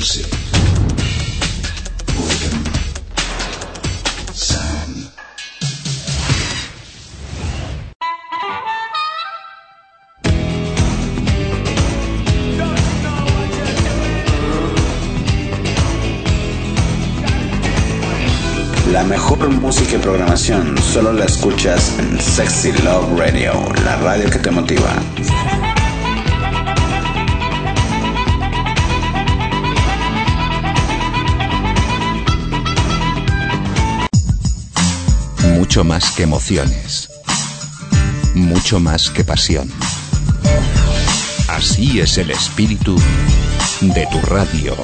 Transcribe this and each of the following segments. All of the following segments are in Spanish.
music, rhythm, sound. La mejor música y programación solo la escuchas en Sexy Love Radio, la radio que te motiva. Mucho más que emociones, mucho más que pasión. Así es el espíritu de tu radio.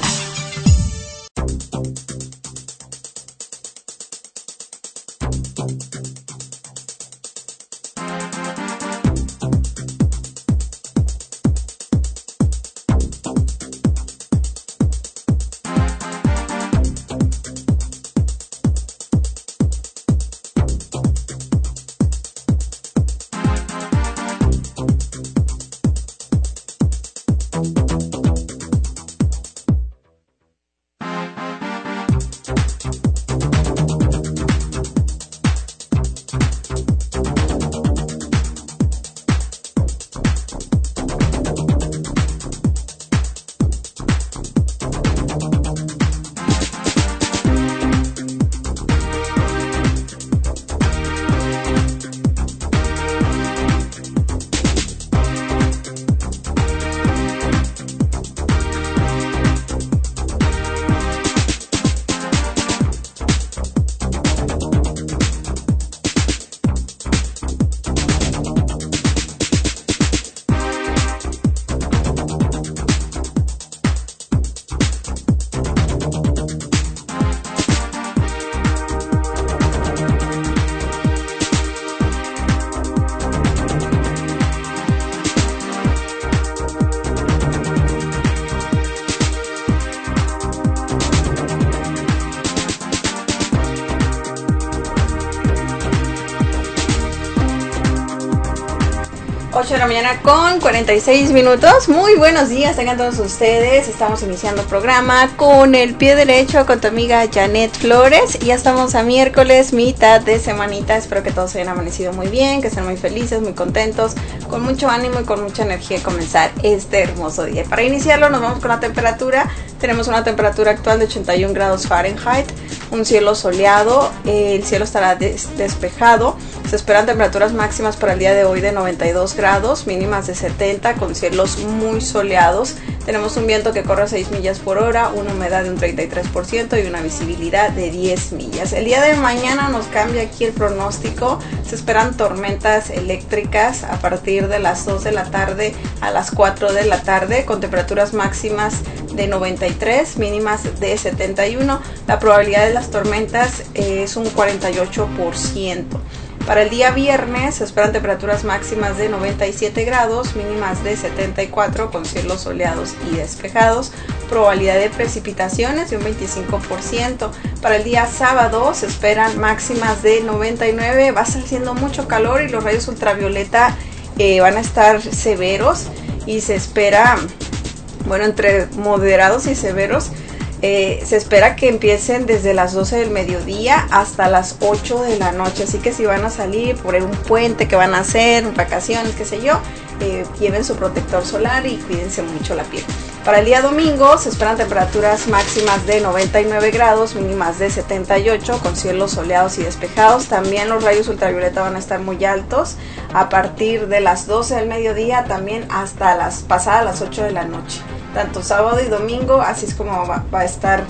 De la mañana con 46 minutos. Muy buenos días, tengan todos ustedes. Estamos iniciando programa con el pie derecho con tu amiga Janet Flores. Y ya estamos a miércoles, mitad de semanita. Espero que todos hayan amanecido muy bien, que estén muy felices, muy contentos, con mucho ánimo y con mucha energía de comenzar este hermoso día. Para iniciarlo nos vamos con la temperatura. Tenemos una temperatura actual de 81 grados Fahrenheit, un cielo soleado, el cielo estará despejado. Se esperan temperaturas máximas para el día de hoy de 92 grados, mínimas de 70, con cielos muy soleados. Tenemos un viento que corre a 6 millas por hora, una humedad de un 33% y una visibilidad de 10 millas. El día de mañana nos cambia aquí el pronóstico. Se esperan tormentas eléctricas a partir de las 2 de la tarde a las 4 de la tarde, con temperaturas máximas de 93, mínimas de 71. La probabilidad de las tormentas es un 48%. Para el día viernes se esperan temperaturas máximas de 97 grados, mínimas de 74, con cielos soleados y despejados. Probabilidad de precipitaciones de un 25%. Para el día sábado se esperan máximas de 99. Va a estar haciendo mucho calor y los rayos ultravioleta van a estar severos. Y se espera, bueno, entre moderados y severos. Se espera que empiecen desde las 12 del mediodía hasta las 8 de la noche, así que si van a salir por un puente que van a hacer, vacaciones, qué sé yo, lleven su protector solar y cuídense mucho la piel. Para el día domingo se esperan temperaturas máximas de 99 grados, mínimas de 78, con cielos soleados y despejados. También los rayos ultravioleta van a estar muy altos a partir de las 12 del mediodía, también hasta pasadas las 8 de la noche. Tanto sábado y domingo, así es como va a estar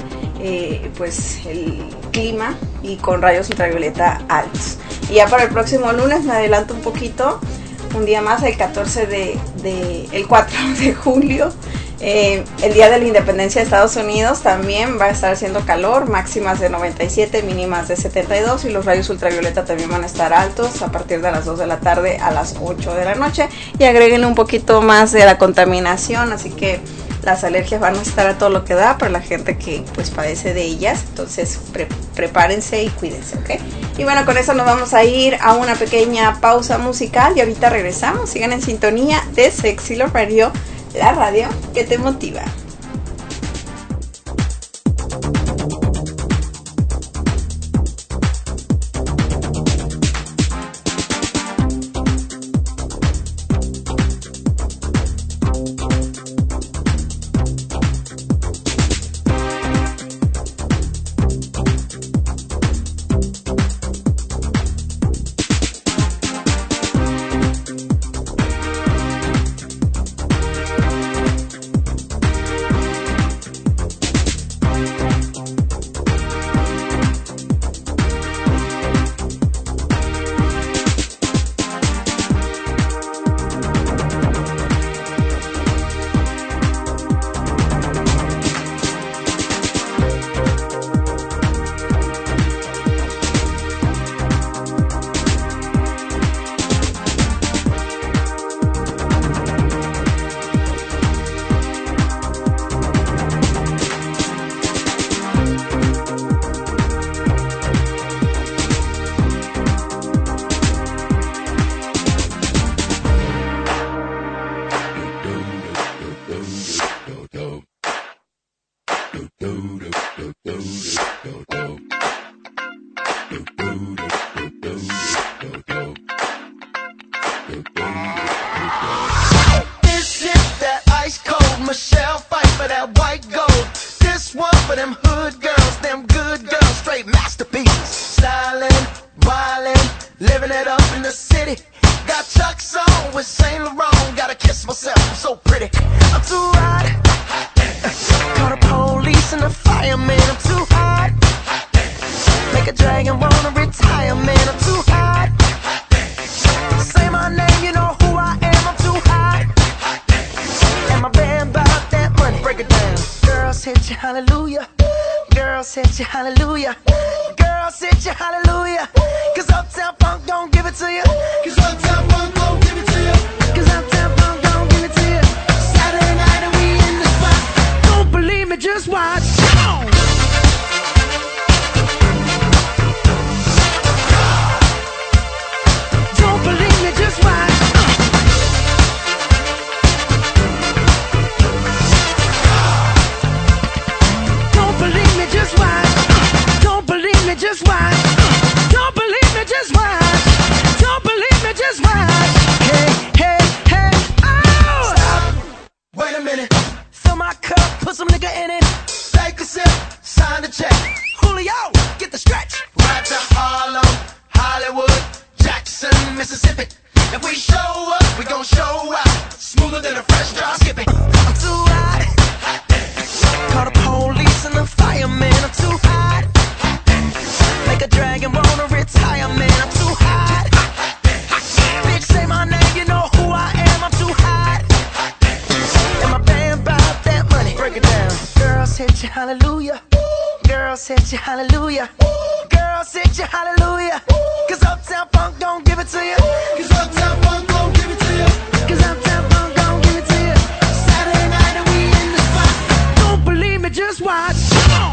pues el clima, y con rayos ultravioleta altos. Y ya para el próximo lunes, me adelanto un poquito, un día más, el 4 de julio, el día de la independencia de Estados Unidos, también va a estar haciendo calor, máximas de 97, mínimas de 72, y los rayos ultravioleta también van a estar altos a partir de las 2 de la tarde a las 8 de la noche. Y agréguenle un poquito más de la contaminación, así que las alergias van a estar a todo lo que da para la gente que pues padece de ellas. Entonces prepárense y cuídense, ¿ok? Y bueno, con eso nos vamos a ir a una pequeña pausa musical y ahorita regresamos. Sigan en sintonía de Sexy Love Radio, la radio que te motiva. Michelle fight for that white gold. This one for them hood girls, them good girls, straight masterpieces. Stylin', wildin', living it up in the city. Got Chuck's on with Saint Laurent. Gotta kiss myself, I'm so pretty. I'm too hot. Call the police and the fireman. I'm too hot. Make a dragon wanna retire, man. I'm too hot. Say my name, you know who I am. I'm too hot. And my band bought that money. Break it down. Girls hit you, hallelujah. Girls hit you, hallelujah. Girls hit you, hallelujah. Cause Uptown Funk don't give it to you. Cause Uptown Funk don't give it to you. Cause Uptown Funk don't give it to you. Saturday night and we in the spot. Don't believe me, just watch. Come on. Don't believe me, just watch. Don't believe me, just watch. Don't believe me, just watch. Don't believe me, just watch. Don't believe me, just watch. Hey, hey, hey, oh! Stop. Wait a minute. Fill my cup, put some nigga in it. Take a sip, sign the check. Julio, get the stretch. Right to Harlem, Hollywood, Jackson, Mississippi. If we show up, we gon' show out. Smoother than a fresh drop skipping. I'm too hot. Call the police and the fireman. I'm too hot. Make a dragon wanna retire, man. I'm too hot. Bitch, say my name, you know who I am. I'm too hot. And my band bought that money. Break it down. Girls hit you, hallelujah. Girls hit you, hallelujah. Girls hit you, hallelujah. Cause Uptown Funk don't give it to you. Cause Uptown Funk don't give it to you. Cause Uptown Funk don't give it to you. Saturday night and we in the spot. Don't believe me, just watch. Come on.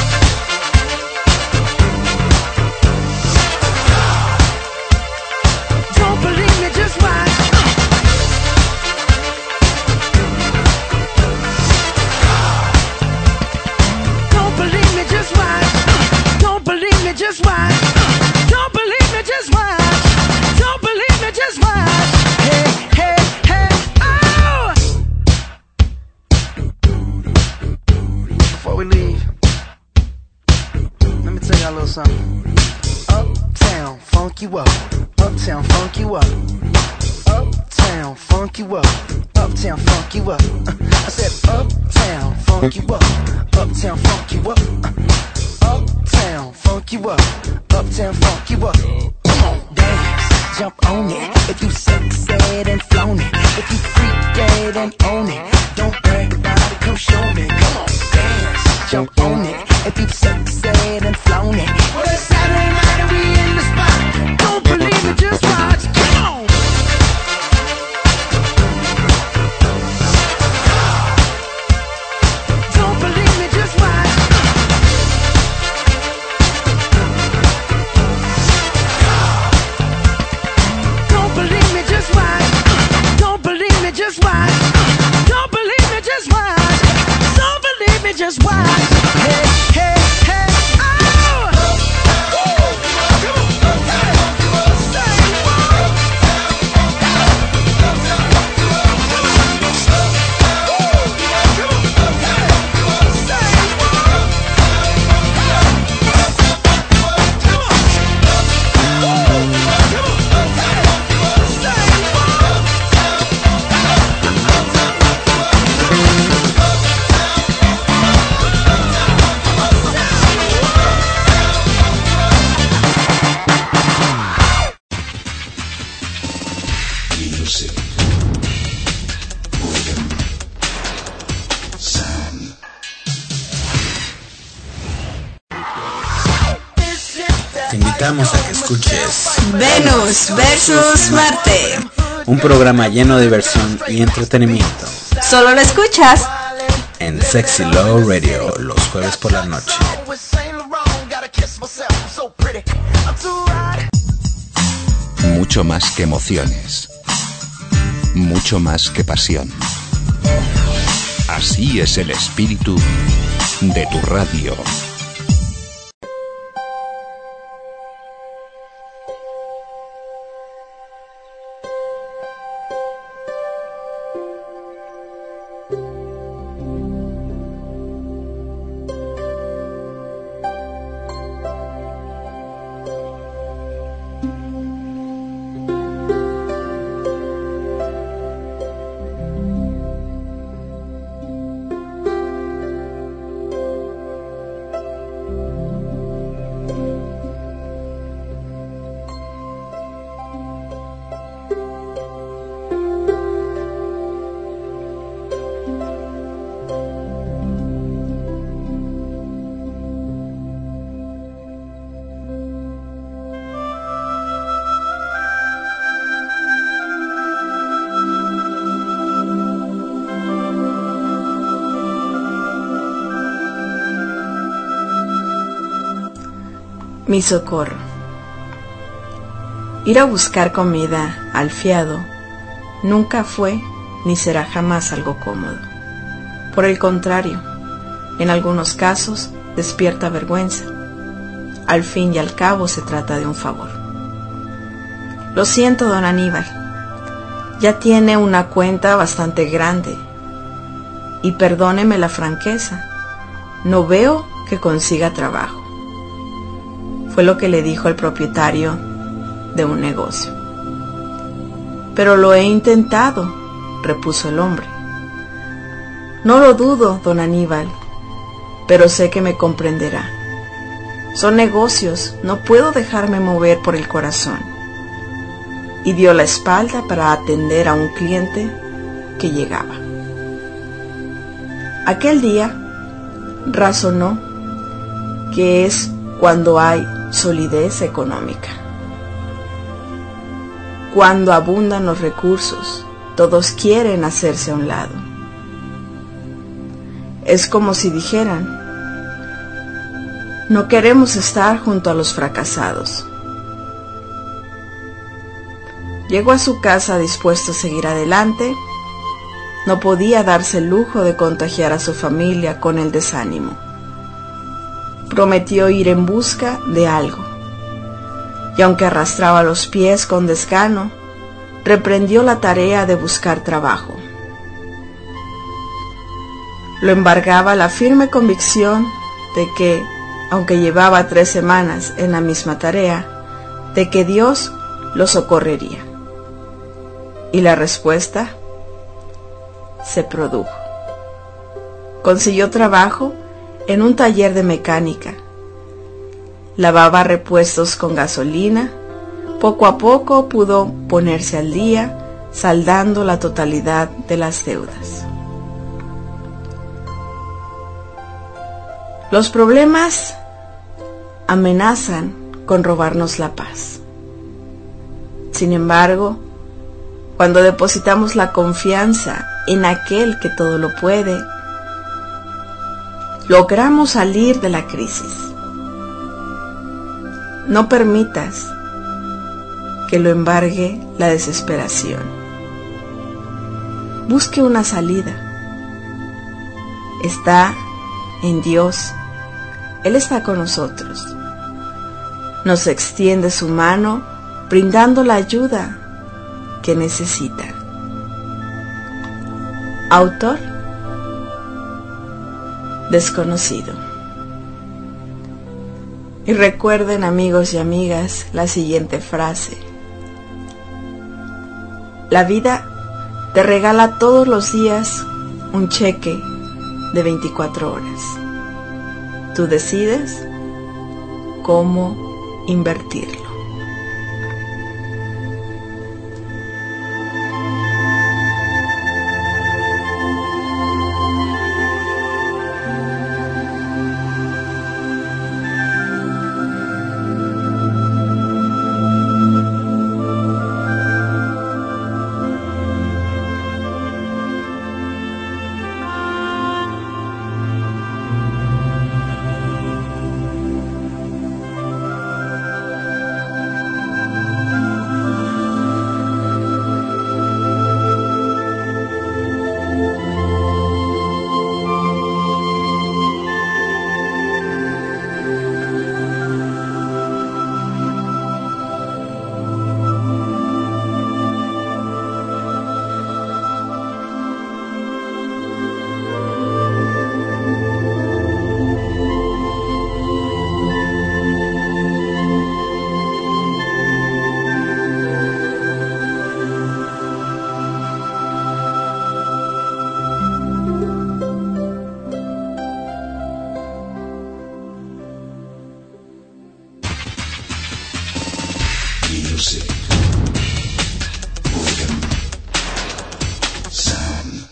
Don't believe me, just watch. Don't believe me, just watch. Don't believe me, just watch. Don't believe me, just watch. Don't believe me, just watch. Hey, hey, hey, oh! Before we leave, let me tell y'all a little something. Uptown, funk you up. Uptown, funk you up. Uptown, funk you up. Uptown, funk you up. I said uptown, funk you up. Uptown, funk you up. Uptown, funk you up. Uptown, funk you up. Come on, dance, jump on it. If you sexed and flown it. If you freaked dead and own it. Don't brag about it, come show me. Come on, dance, jump on it. If you sexed and flown it. Well, it's Saturday night and we in the spot. Don't believe it, just watch. Come on. Don't believe me, just watch. Don't believe me, just watch. Don't believe me, just watch. Don't believe me, just watch. Don't believe me, just watch. Hey, hey, hey, oh! Te invitamos a que escuches Venus versus Marte. un programa lleno de diversión y entretenimiento Solo lo escuchas en Sexy Love Radio los jueves por la noche. Mucho más que emociones. Mucho más que pasión. Así es el espíritu de tu radio. Mi socorro. Ir a buscar comida al fiado nunca fue ni será jamás algo cómodo. Por el contrario, en algunos casos despierta vergüenza. Al fin y al cabo se trata de un favor. Lo siento, don Aníbal. Ya tiene una cuenta bastante grande. Y perdóneme la franqueza, no veo que consiga trabajo. Fue lo que le dijo el propietario de un negocio. Pero lo he intentado, repuso el hombre. No lo dudo, don Aníbal, pero sé que me comprenderá. Son negocios, no puedo dejarme mover por el corazón. Y dio la espalda para atender a un cliente que llegaba. Aquel día razonó que es cuando hay solidez económica. Cuando abundan los recursos, todos quieren hacerse a un lado. Es como si dijeran: no queremos estar junto a los fracasados. Llegó a su casa dispuesto a seguir adelante. No podía darse el lujo de contagiar a su familia con el desánimo. Prometió ir en busca de algo. Y aunque arrastraba los pies con desgano, reprendió la tarea de buscar trabajo. Lo embargaba la firme convicción de que, aunque llevaba 3 semanas en la misma tarea, de que Dios lo socorrería. Y la respuesta se produjo. Consiguió trabajo en un taller de mecánica. Lavaba repuestos con gasolina. Poco a poco pudo ponerse al día, saldando la totalidad de las deudas. Los problemas amenazan con robarnos la paz. Sin embargo, cuando depositamos la confianza en aquel que todo lo puede, logramos salir de la crisis. No permitas que lo embargue la desesperación. Busque una salida. Está en Dios. Él está con nosotros. Nos extiende su mano, brindando la ayuda que necesita. Autor desconocido. Y recuerden, amigos y amigas, la siguiente frase: la vida te regala todos los días un cheque de 24 horas. Tú decides cómo invertirlo. Music. Organ. Sound.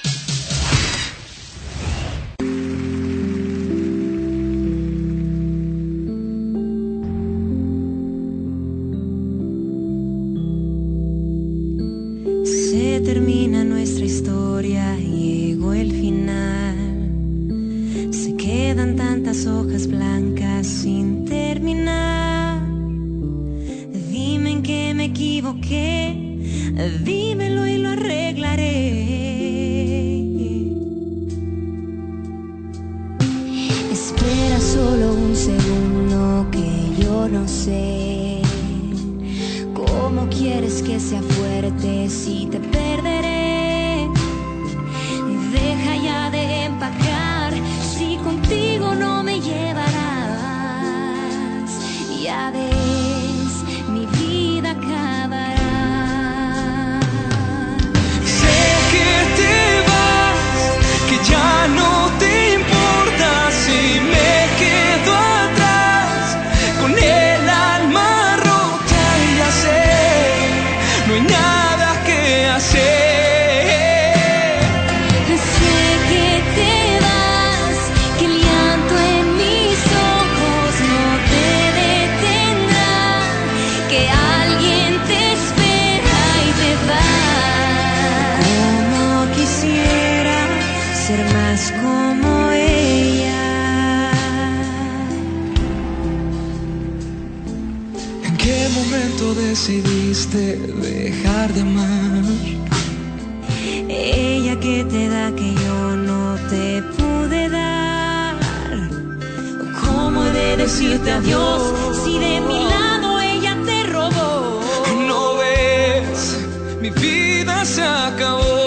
Se termina nuestra historia, llegó el final. Se quedan tantas hojas blancas sin terminar. equivoqué, dímelo y lo arreglaré. Espera solo un segundo que yo no sé cómo quieres que sea fuerte si te perderé. Deja ya de empacar, si contigo no me llevarás. Ya ves, mi vida acabará. Sé que te vas, que ya no te importa si me quedo atrás con el alma rota y ya sé, no hay nada que hacer. Como ella. ¿En qué momento decidiste dejar de amar? Ella que te da que yo no te pude dar. ¿Cómo he de decirte adiós si de mi lado ella te robó? ¿No ves? Mi vida se acabó.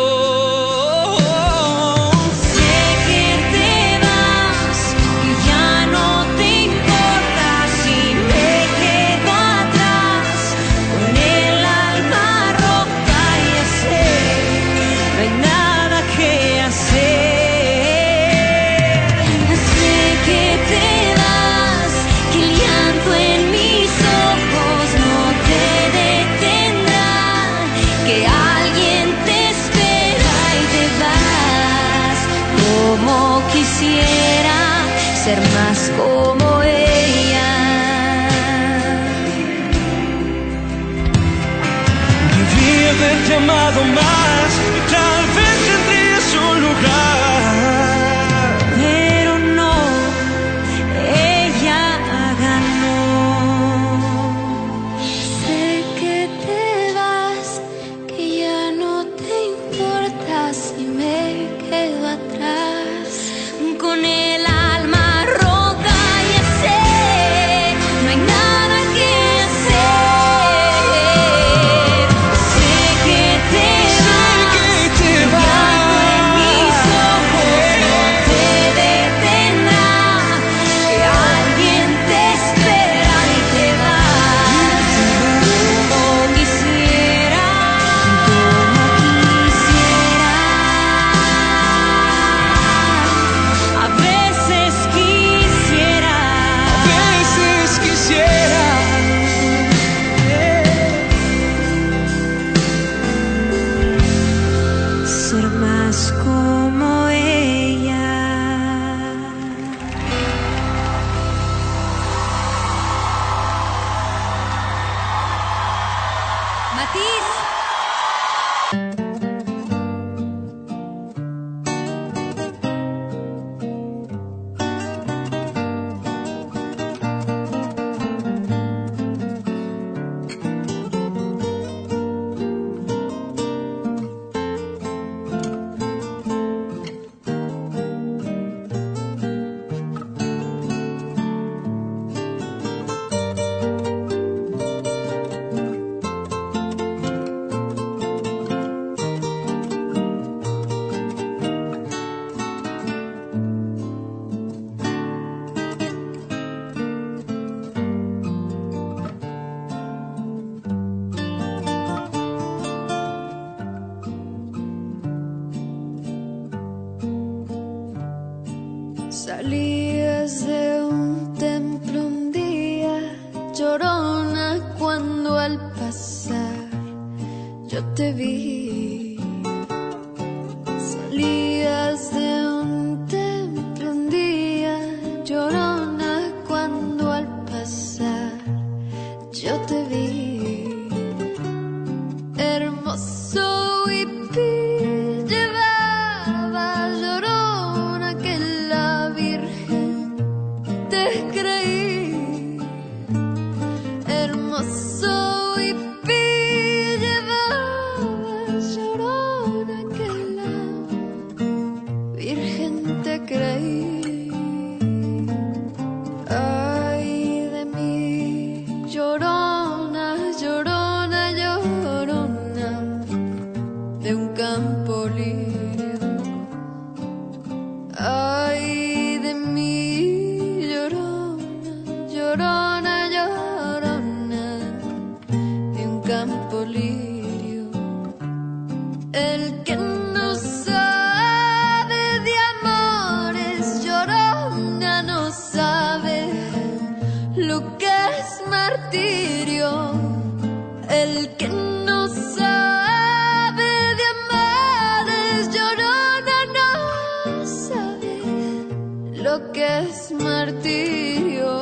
Quisiera ser más como ella. Debí haberte amado más y tal vez tendría su lugar. Pero no, ella ganó. Sé que te vas, que ya no te importa si me quedo atrás. Con el alma rota ya sé, no hay nada que hacer. Sé que te vas, en mis ojos no te detendrá, que alguien te espera y te vas. Como quisiera, a veces quisiera ser más como ella. Matiz. Salías de un templo un día, llorona, cuando al pasar yo te vi. Salías de un templo un día, llorona, cuando al pasar yo te vi. Hermoso hippie llevaba llorona que la Virgen te creí. Hermoso hippie lo que es martirio.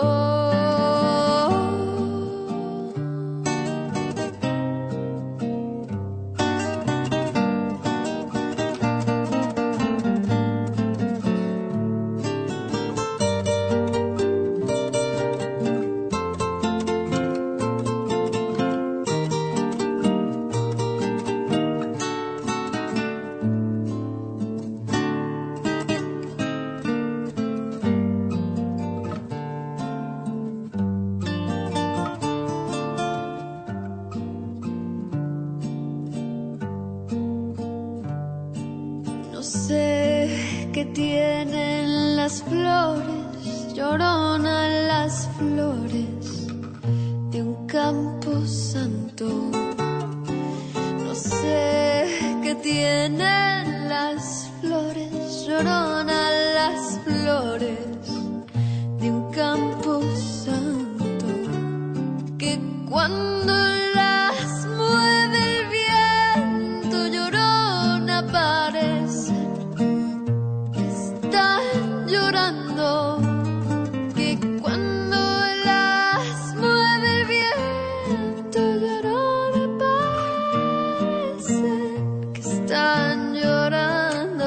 Tienen las flores, llorona las flores de un campo santo. No sé qué tienen las flores, llorona las flores de un campo santo, que cuando las mueve el viento, llorona aparece. Que cuando las mueve el viento, llorona parece que están llorando.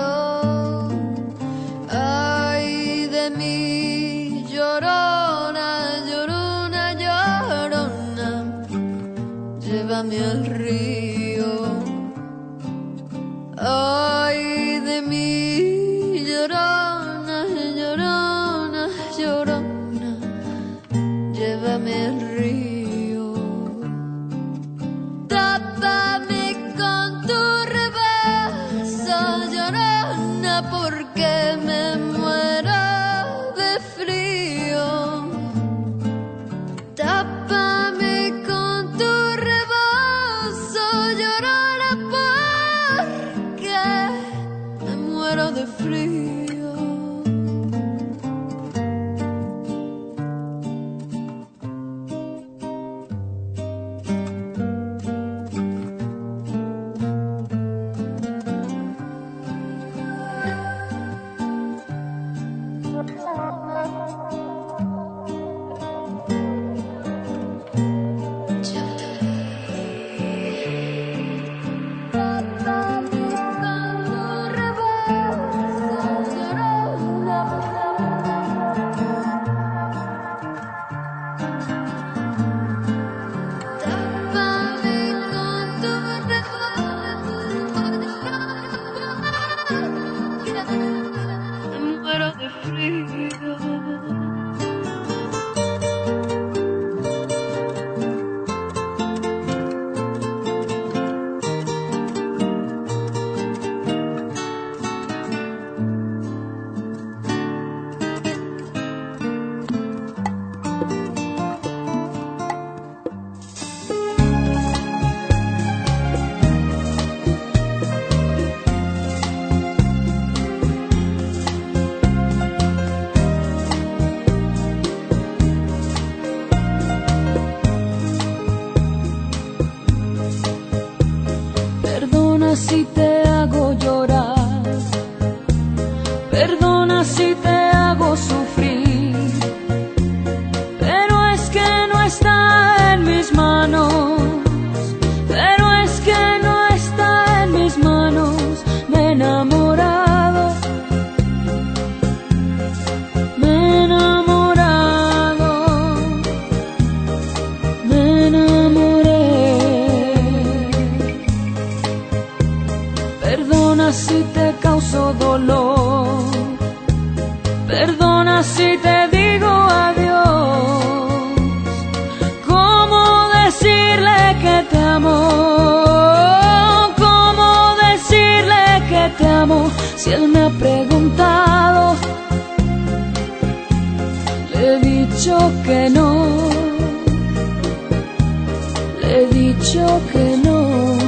Ay de mí, llorona, llorona, llorona, llévame al río. Ay de mí, llorona, llorona, llorona, llévame al río. Tápame con tu rebazo, llorona, porque me muero de frío. Tápame con tu rebozo, llorona, porque me muero de frío. Si te hago llorar, perdona si te hago sufrir, pero es que no está en mis manos, pero es que no está en mis manos. Me he enamorado, me he enamorado, me enamoré. Perdona si te causo dolor, perdona si te digo adiós. ¿Cómo decirle que te amo? ¿Cómo decirle que te amo? Si él me ha preguntado, le he dicho que no, le he dicho que no.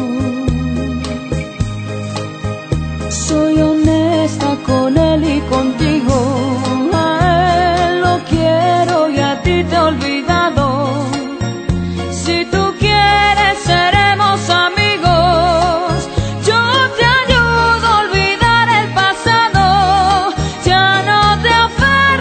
Soy honesta con él y contigo. A él lo quiero y a ti te he olvidado. Si tú quieres seremos amigos. Yo te ayudo a olvidar el pasado. Ya no te aferres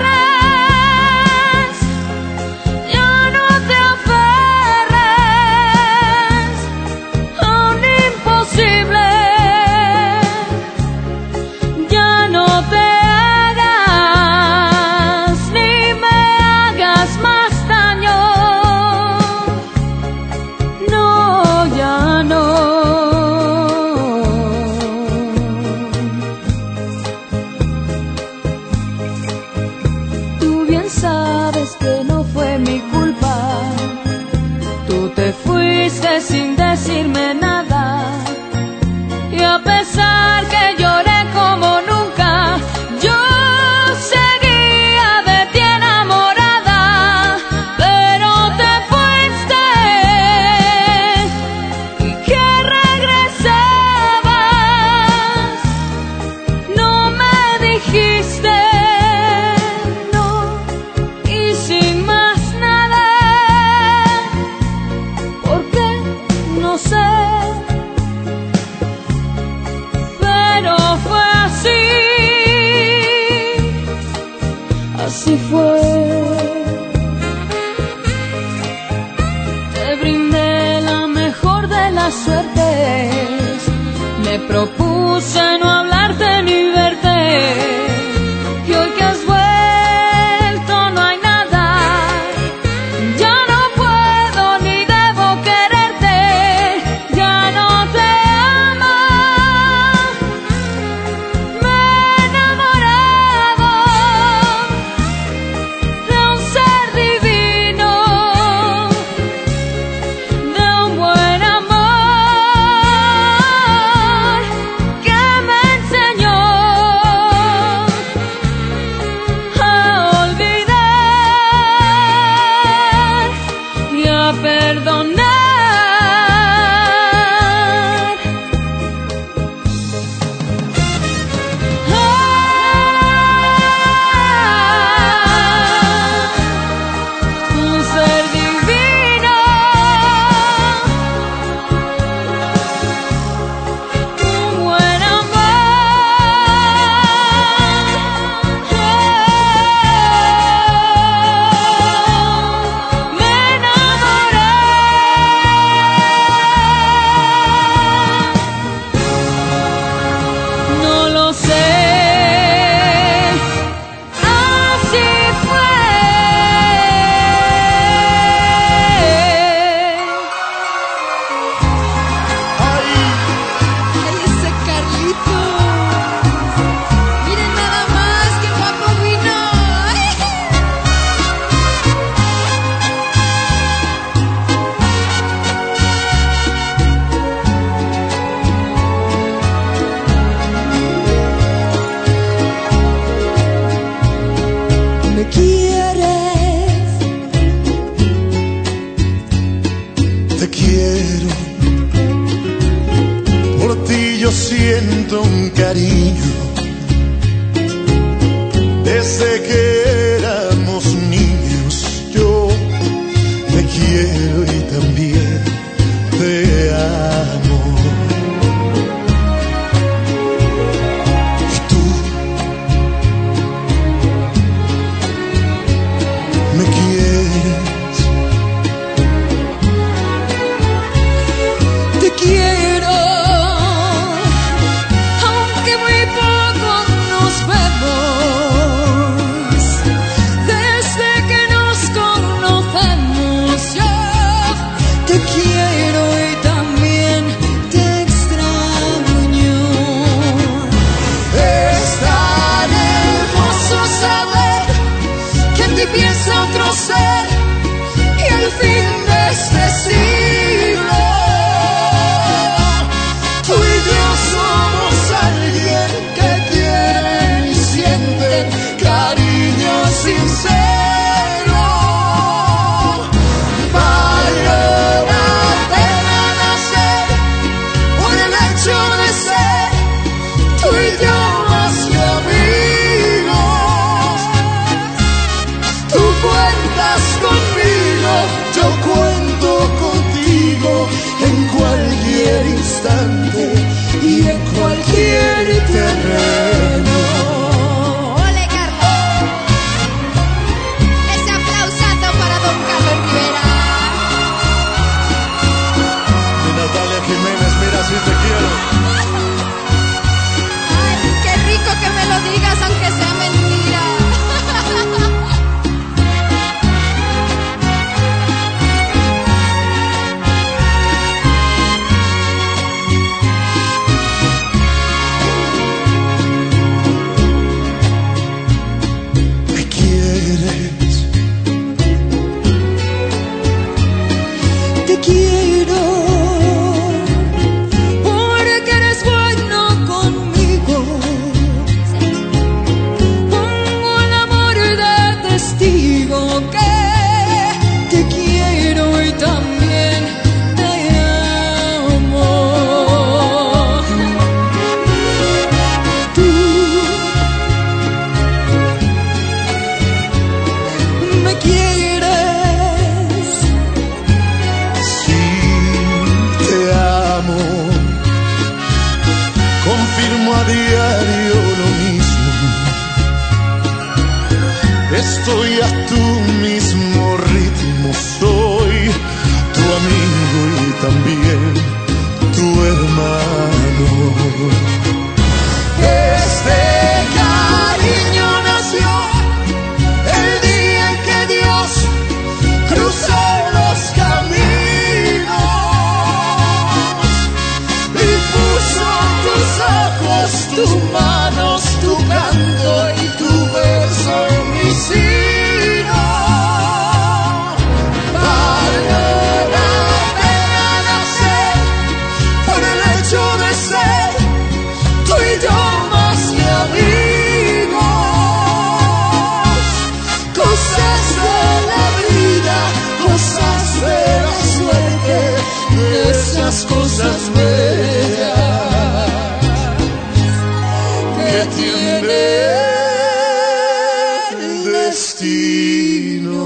quieres. Te quiero. Por ti yo siento un cariño. Desde que éramos niños yo te quiero y también te amo. Y tú me quieres. Te quiero. Aunque muy poco nos vemos, desde que nos conocemos yo te quiero y también te extraño. Es tan hermoso saber que en ti piensa otro ser y al fin de este siglo tú y yo somos alguien que quiere y siente cariño sincero. Valió la pena nacer por el hecho de ser tú y yo más que amigos. Tú cuentas conmigo, yo cuento contigo en cualquier instante y en cualquier terreno. ¡Ole, Carlos! Ese aplausazo para don Carlos Rivera. Y Natalia Jiménez, mira si te quiero. Ay, qué rico que me lo digas aunque sea mentira. Me quieres. Te quiero. Porque eres bueno conmigo. Pongo el amor de testigo que te quiero y también te amo. Tú me quieres. Sí, te amo. Confirmo a diario lo mismo. Estoy a tu mismo ritmo. Soy tu amigo y también tu hermano. Este cariño nació el día en que Dios cruzó los caminos y puso tus ojos, tus manos, tu canto y tu beso en mi sino. Valió la pena nacer por el hecho de ser tú y yo más que amigos. Cosas de la vida, cosas de la suerte, de esas cosas bellas que tiene el destino.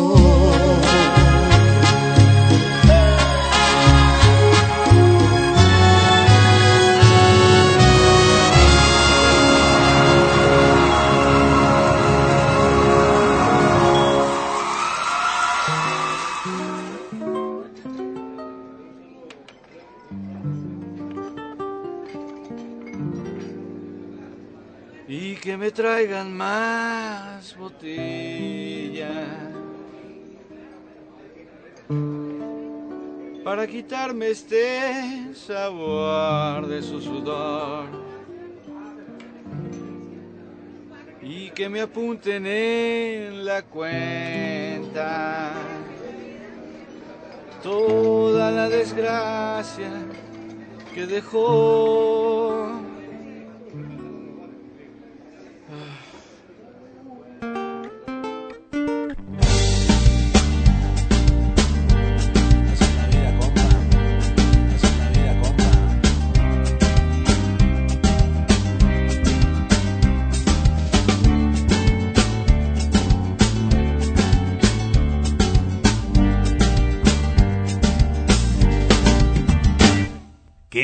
Y que me traigan más botellas para quitarme este sabor de su sudor. Y que me apunten en la cuenta toda la desgracia que dejó.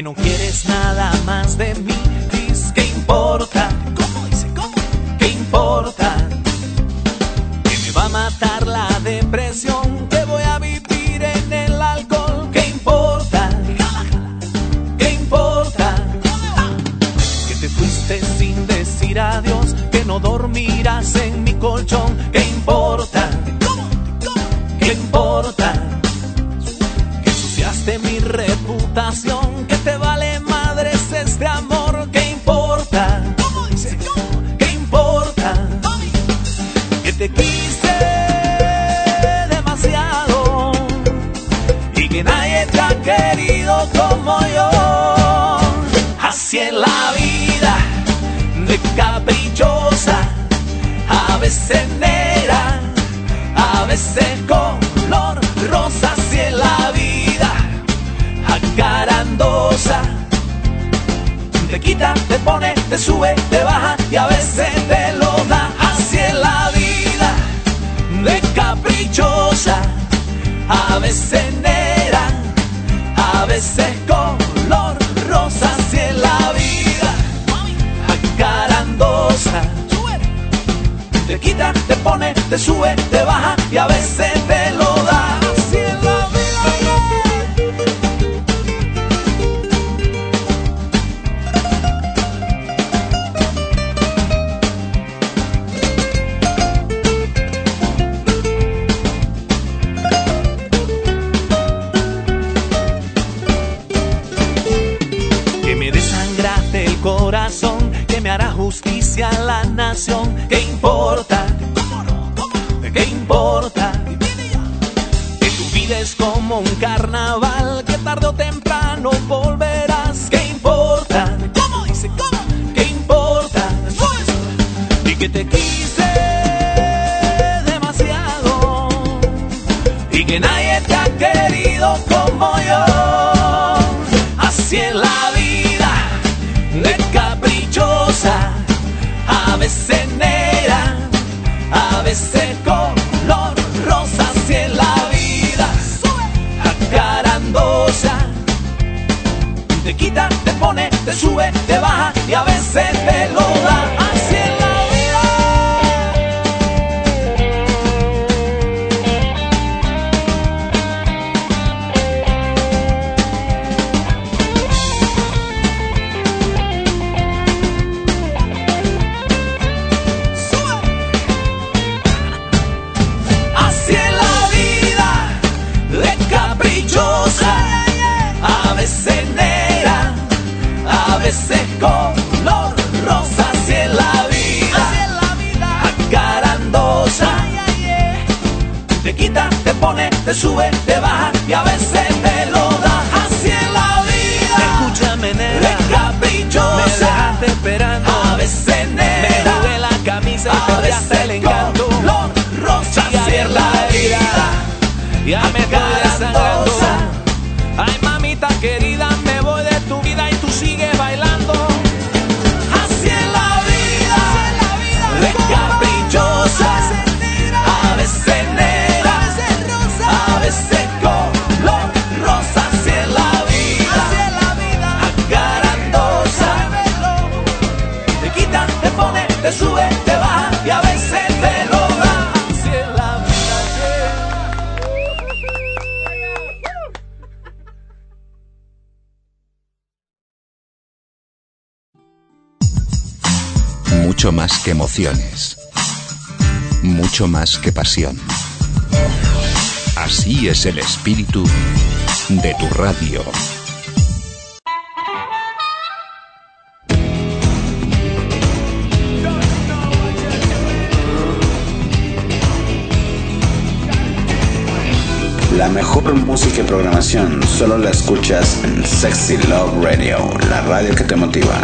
no quieres nada más de mí. Dices, ¿qué importa? ¿Cómo dice? ¿Cómo? ¿Qué importa? Que me va a matar la depresión, que voy a vivir en el alcohol. ¿Qué importa? ¿Qué importa? Que te fuiste sin decir adiós, que no dormirás en mi colchón. ¿Qué importa? ¿Qué importa? Que ensuciaste mi reputación, que te vale madres este amor. ¿Qué importa? ¿Qué importa? Que te quise demasiado y que nadie te ha querido como yo. Así es la vida, de caprichosa, a veces negra, a veces color rosa. Así es la vida, acarandosa, te quita, te pone, te sube, te baja y a veces te lo da. Así es la vida, de caprichosa, a veces negra, a veces color rosa. Así es la vida, acarandosa, te quita, te pone, te sube, te baja y a veces te lo da. Así es la vida. Corazón, que me hará justicia a la nación. ¿Qué importa? ¿Qué importa? Que tu vida es como un carnaval, que tarde o temprano volverás. ¿Qué importa? ¿Cómo dice? ¿Cómo? ¿Qué importa? Y que te quise demasiado y que nadie te ha querido como yo. Así es la vida, de caprichosa, a veces negra, a veces color rosa. Así es la vida, acarandosa, te quita, te pone, te sube, te baja y a veces te lo da. Así es la a veces negra, a veces color rosa. Así es la vida, acarandosa, te quita, te pone, te sube, te baja y a veces te lo da. Así es la vida, escúchame nena, de caprichosa, me dejaste esperando, a veces negra, me jugué la camisa y perdí hasta el encanto. Color rosa. Así es la vida, ya me estoy desangrando. Ay mamita querida, me voy de tu vida y tú sigues bailando. Así es la vida, de caprichosa, a veces negra, a veces color rosa. Así es la vida, acarandosa, te quita, te pone, te sube, te baja y a veces te lo da. Así es la vida. Mucho más que emociones, mucho más que pasión. Así es el espíritu de tu radio. La mejor música y programación solo la escuchas en Sexy Love Radio, la radio que te motiva.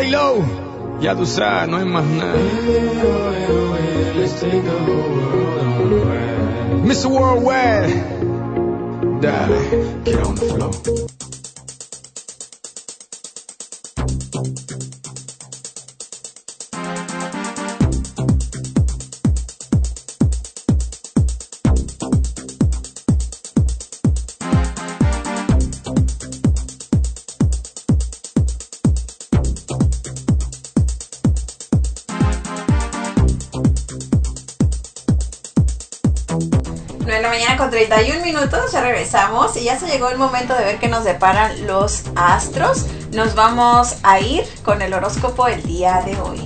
J-Lo, ya tú sabes, no hay más nada. Mr. Worldwide, dale, get on the floor. De la mañana con 31 minutos, ya regresamos y ya se llegó el momento de ver qué nos deparan los astros. Nos vamos a ir con el horóscopo el día de hoy.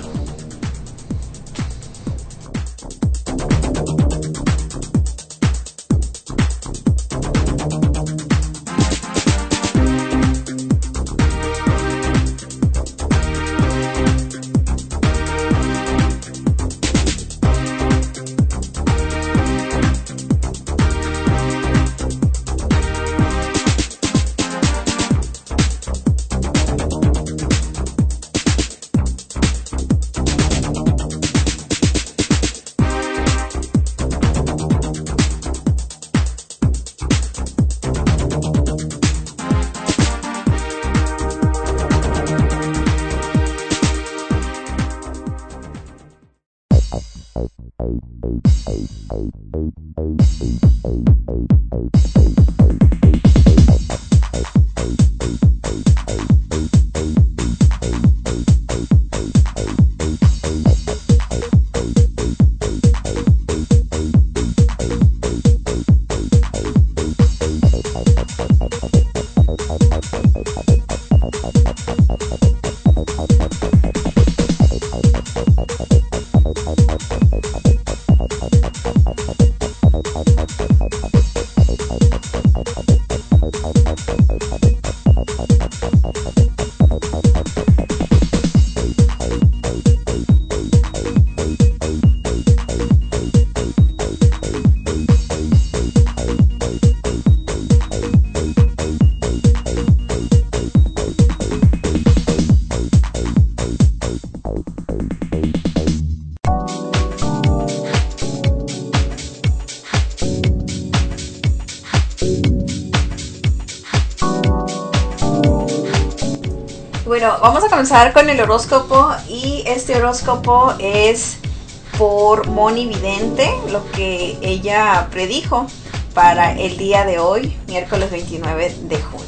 Bueno, vamos a comenzar con el horóscopo y este horóscopo es por Moni Vidente, lo que ella predijo para el día de hoy, miércoles 29 de junio.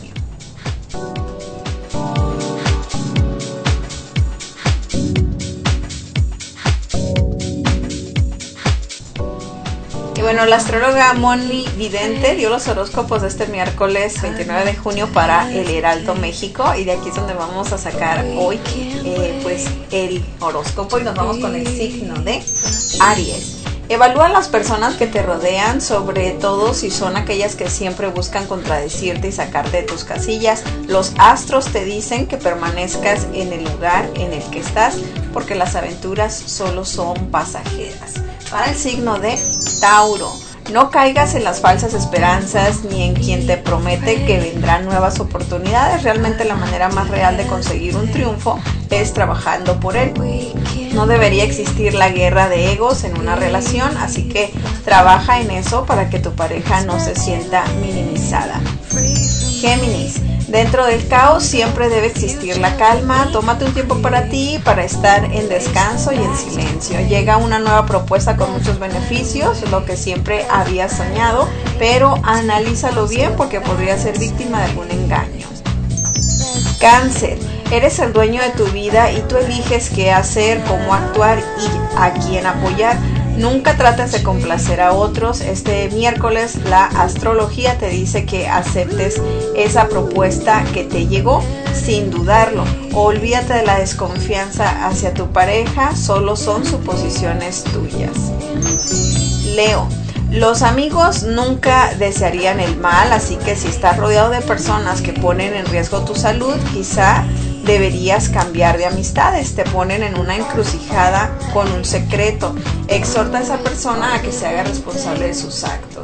Bueno, la astróloga Moni Vidente dio los horóscopos de este miércoles 29 de junio para el Heraldo México y de aquí es donde vamos a sacar hoy pues el horóscopo y nos vamos con el signo de Aries. Evalúa a las personas que te rodean, sobre todo si son aquellas que siempre buscan contradecirte y sacarte de tus casillas. Los astros te dicen que permanezcas en el lugar en el que estás porque las aventuras solo son pasajeras. Para el signo de Tauro, no caigas en las falsas esperanzas ni en quien te promete que vendrán nuevas oportunidades. Realmente la manera más real de conseguir un triunfo es trabajando por él. No debería existir la guerra de egos en una relación, así que trabaja en eso para que tu pareja no se sienta minimizada. Géminis, dentro del caos siempre debe existir la calma. Tómate un tiempo para ti, para estar en descanso y en silencio. Llega una nueva propuesta con muchos beneficios, lo que siempre habías soñado, pero analízalo bien porque podría ser víctima de algún engaño. Cáncer, eres el dueño de tu vida y tú eliges qué hacer, cómo actuar y a quién apoyar. Nunca trates de complacer a otros. Este miércoles la astrología te dice que aceptes esa propuesta que te llegó sin dudarlo. Olvídate de la desconfianza hacia tu pareja, solo son suposiciones tuyas. Leo, los amigos nunca desearían el mal, así que si estás rodeado de personas que ponen en riesgo tu salud, quizá deberías cambiar de amistades. Te ponen en una encrucijada con un secreto. Exhorta a esa persona a que se haga responsable de sus actos.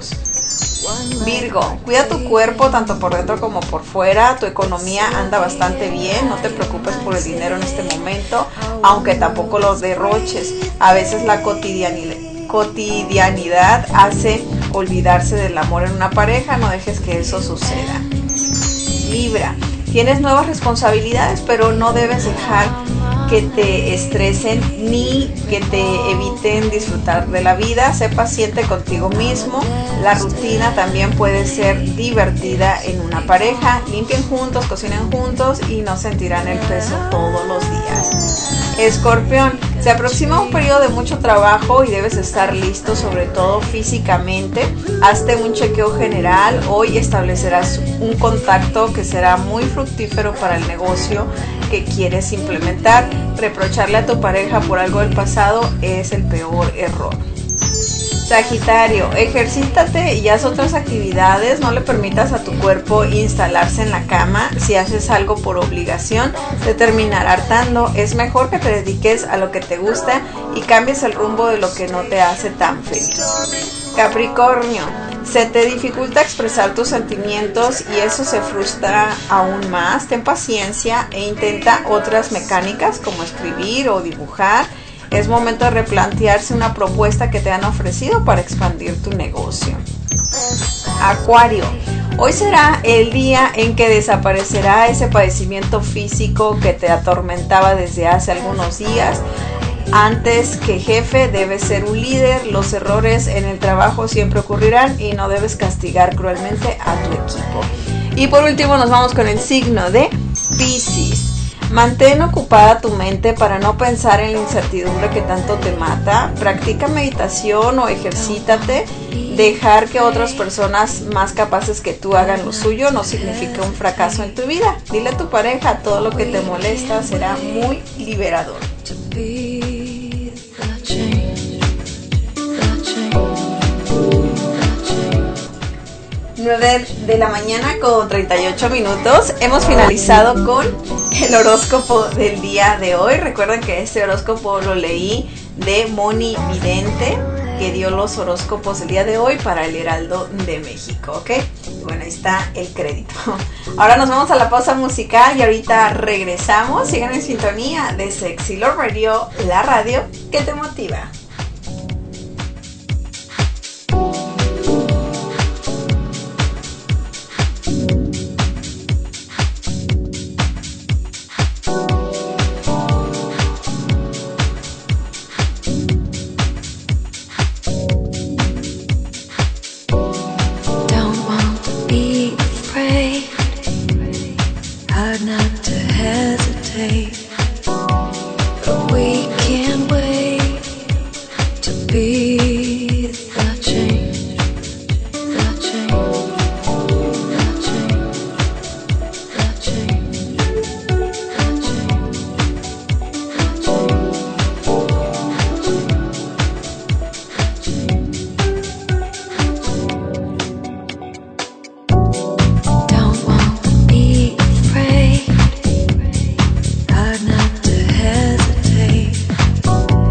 Virgo, cuida tu cuerpo tanto por dentro como por fuera. Tu economía anda bastante bien, no te preocupes por el dinero en este momento, aunque tampoco lo derroches. A veces la cotidianidad hace olvidarse del amor en una pareja, no dejes que eso suceda. Libra, tienes nuevas responsabilidades, pero no debes dejar que te estresen ni que te eviten disfrutar de la vida. Sé paciente contigo mismo. La rutina también puede ser divertida en una pareja. Limpien juntos, cocinen juntos y no sentirán el peso todos los días. Escorpión, se aproxima un periodo de mucho trabajo y debes estar listo, sobre todo físicamente. Hazte un chequeo general. Hoy establecerás un contacto que será muy fructífero para el negocio que quieres implementar. Reprocharle a tu pareja por algo del pasado es el peor error. Sagitario, ejercítate y haz otras actividades. No le permitas a tu cuerpo instalarse en la cama. Si haces algo por obligación, te terminará hartando. Es mejor que te dediques a lo que te gusta y cambies el rumbo de lo que no te hace tan feliz. Capricornio, se te dificulta expresar tus sentimientos y eso se frustra aún más. Ten paciencia e intenta otras mecánicas como escribir o dibujar. Es momento de replantearse una propuesta que te han ofrecido para expandir tu negocio. Acuario, hoy será el día en que desaparecerá ese padecimiento físico que te atormentaba desde hace algunos días. Antes que jefe, debes ser un líder. Los errores en el trabajo siempre ocurrirán y no debes castigar cruelmente a tu equipo. Y por último nos vamos con el signo de Piscis. Mantén ocupada tu mente para no pensar en la incertidumbre que tanto te mata. Practica meditación o ejercítate. Dejar que otras personas más capaces que tú hagan lo suyo no significa un fracaso en tu vida. Dile a tu pareja todo lo que te molesta, será muy liberador. 9 de la mañana con 38 minutos. Hemos finalizado con el horóscopo del día de hoy. Recuerden que este horóscopo lo leí de Moni Vidente, que dio los horóscopos del día de hoy para el Heraldo de México, ¿ok? Bueno, ahí está el crédito. Ahora nos vamos a la pausa musical y ahorita regresamos. Sigan en sintonía de Sexy Love Radio, la radio que te motiva. Hard not to hesitate.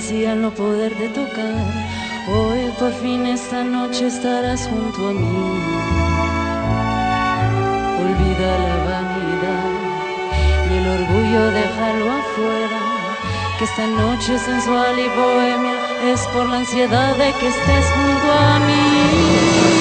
decía al no poderte tocar. Hoy por fin esta noche estarás junto a mí. Olvida la vanidad y el orgullo, déjalo afuera, que esta noche sensual y bohemia es por la ansiedad de que estés junto a mí.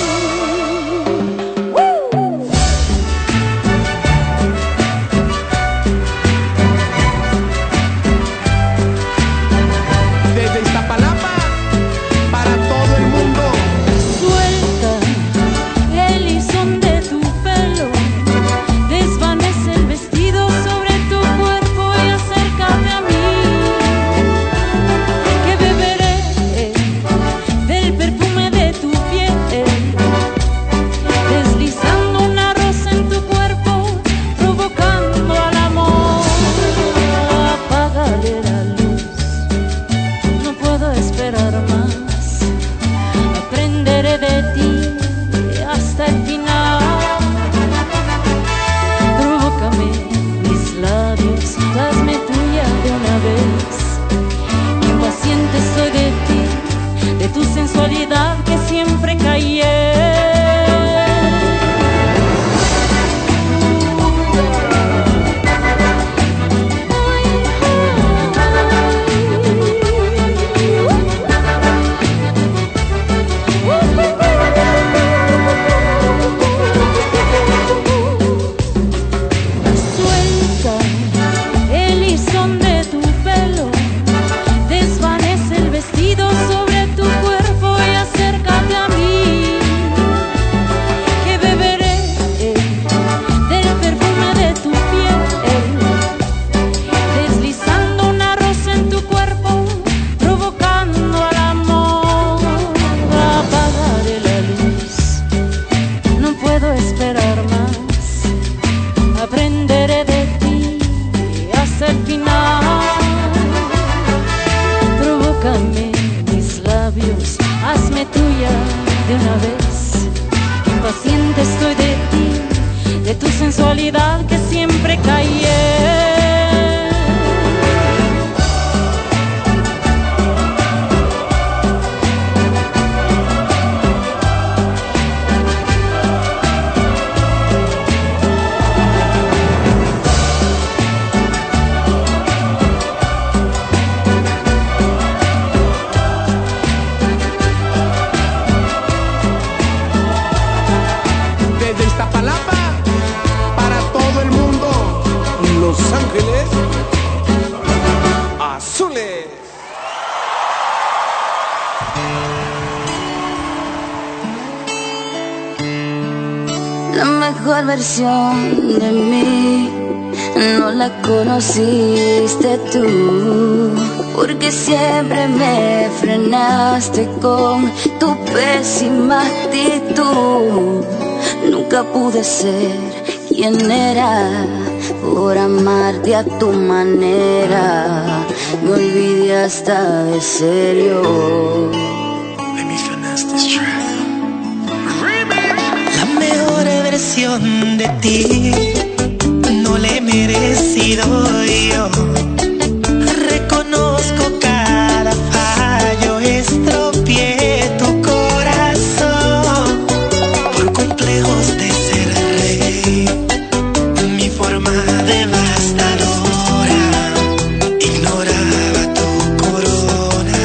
Versión de mí no la conociste tú, porque siempre me frenaste con tu pésima actitud. Nunca pude ser quien era por amarte a tu manera. Me olvidé hasta de serio. De ti no le he merecido yo. Reconozco cada fallo, estropeé tu corazón por complejos de ser rey. Mi forma devastadora ignoraba tu corona.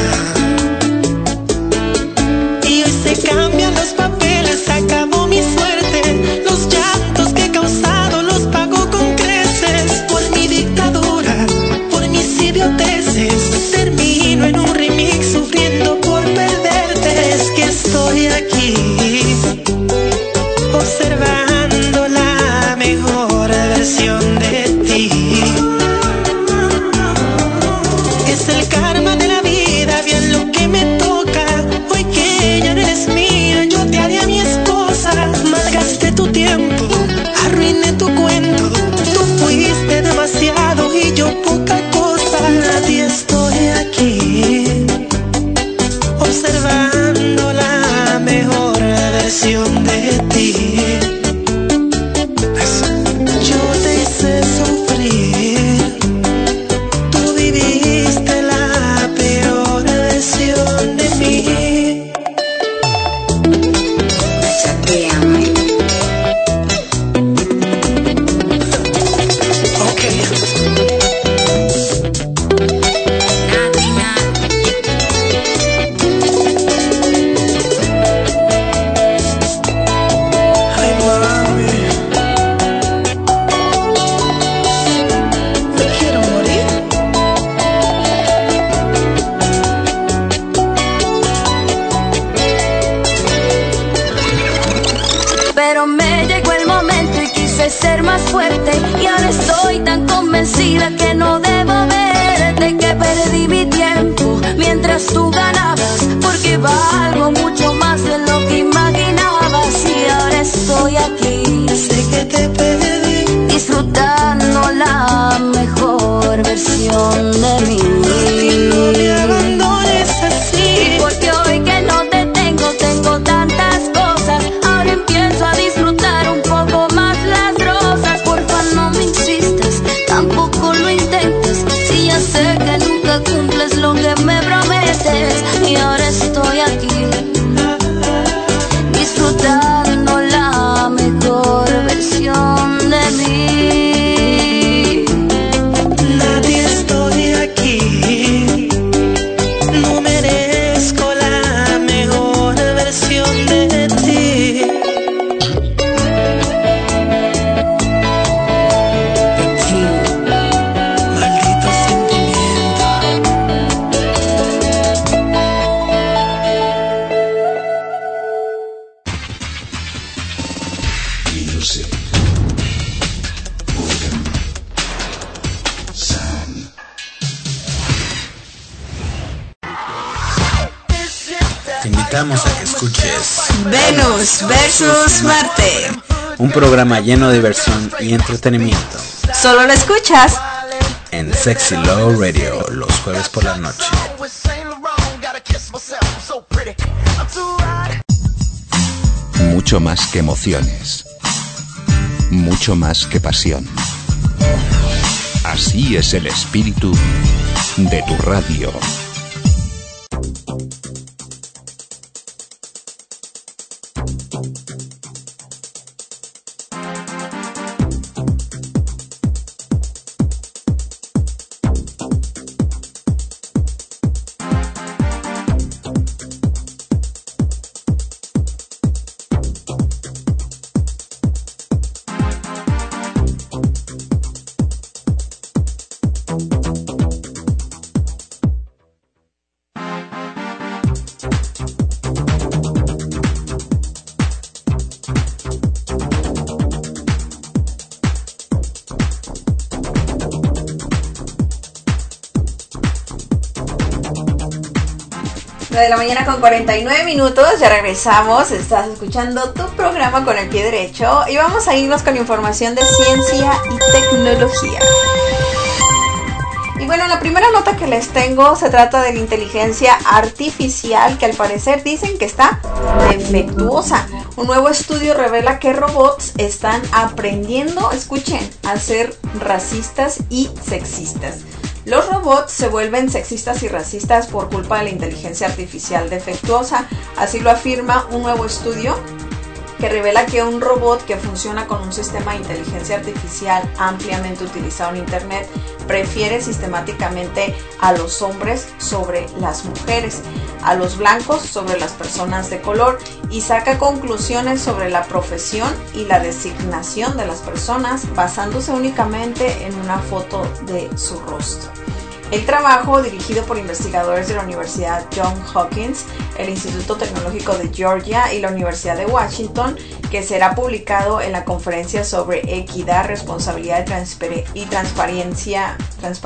Y hoy se cambian los papeles, acabó mi suerte. Los llantos que he causado los pago con creces. Por mi dictadura, por mis idioteces, termino en un remix sufriendo por perderte. Es que estoy aquí observando la mejor versión de ti. Es el karma de la vida, bien lo que me toca. Hoy que ya no eres mía, yo te haré a mi esposa. Malgasté tu tiempo, arruiné tu cuento. Tú fuiste demasiado y yo poca cosa. Y estoy aquí observando la mejor versión de ti. Yo te hice sufrir, tú viviste la peor. pero me llegó el momento y quise ser más fuerte. Y ahora estoy tan convencida que no debo verte, que perdí mi tiempo mientras tú ganabas, porque valgo mucho más de lo que imaginabas. Y ahora estoy aquí, sé que te perdí, disfrutando la mejor versión de mí. Y no me abandones así, y porque hoy que no te tengo, tengo tantas cosas. Ahora empiezo a disfrutar un poco más las rosas. Porfa, no me insistas, tampoco lo intentes, si ya sé que nunca cumples lo que me prometes. Y ahora estoy aquí, disfrutando la mejor versión de mí. nadie estoy aquí, no merezco la mejor versión de ti. Maldito sentimiento. Music. Organ. Sound. Te invitamos a que escuches Venus versus Marte. un programa lleno de diversión y entretenimiento Solo lo escuchas en Sexy Love Radio los jueves por la noche. Mucho más que emociones. Mucho más que pasión. Así es el espíritu de tu radio. De la mañana con 49 minutos, ya regresamos, estás escuchando tu programa con el pie derecho y vamos a irnos con información de ciencia y tecnología. Y bueno, la primera nota que les tengo se trata de la inteligencia artificial que al parecer dicen que está defectuosa. Un nuevo estudio revela que robots están aprendiendo, escuchen, a ser racistas y sexistas. Los robots se vuelven sexistas y racistas por culpa de la inteligencia artificial defectuosa. Así lo afirma un nuevo estudio que revela que un robot que funciona con un sistema de inteligencia artificial ampliamente utilizado en Internet prefiere sistemáticamente a los hombres sobre las mujeres, a los blancos sobre las personas de color y saca conclusiones sobre la profesión y la designación de las personas basándose únicamente en una foto de su rostro. El trabajo, dirigido por investigadores de la Universidad Johns Hopkins, el Instituto Tecnológico de Georgia y la Universidad de Washington, que será publicado en la conferencia sobre equidad, responsabilidad y transparencia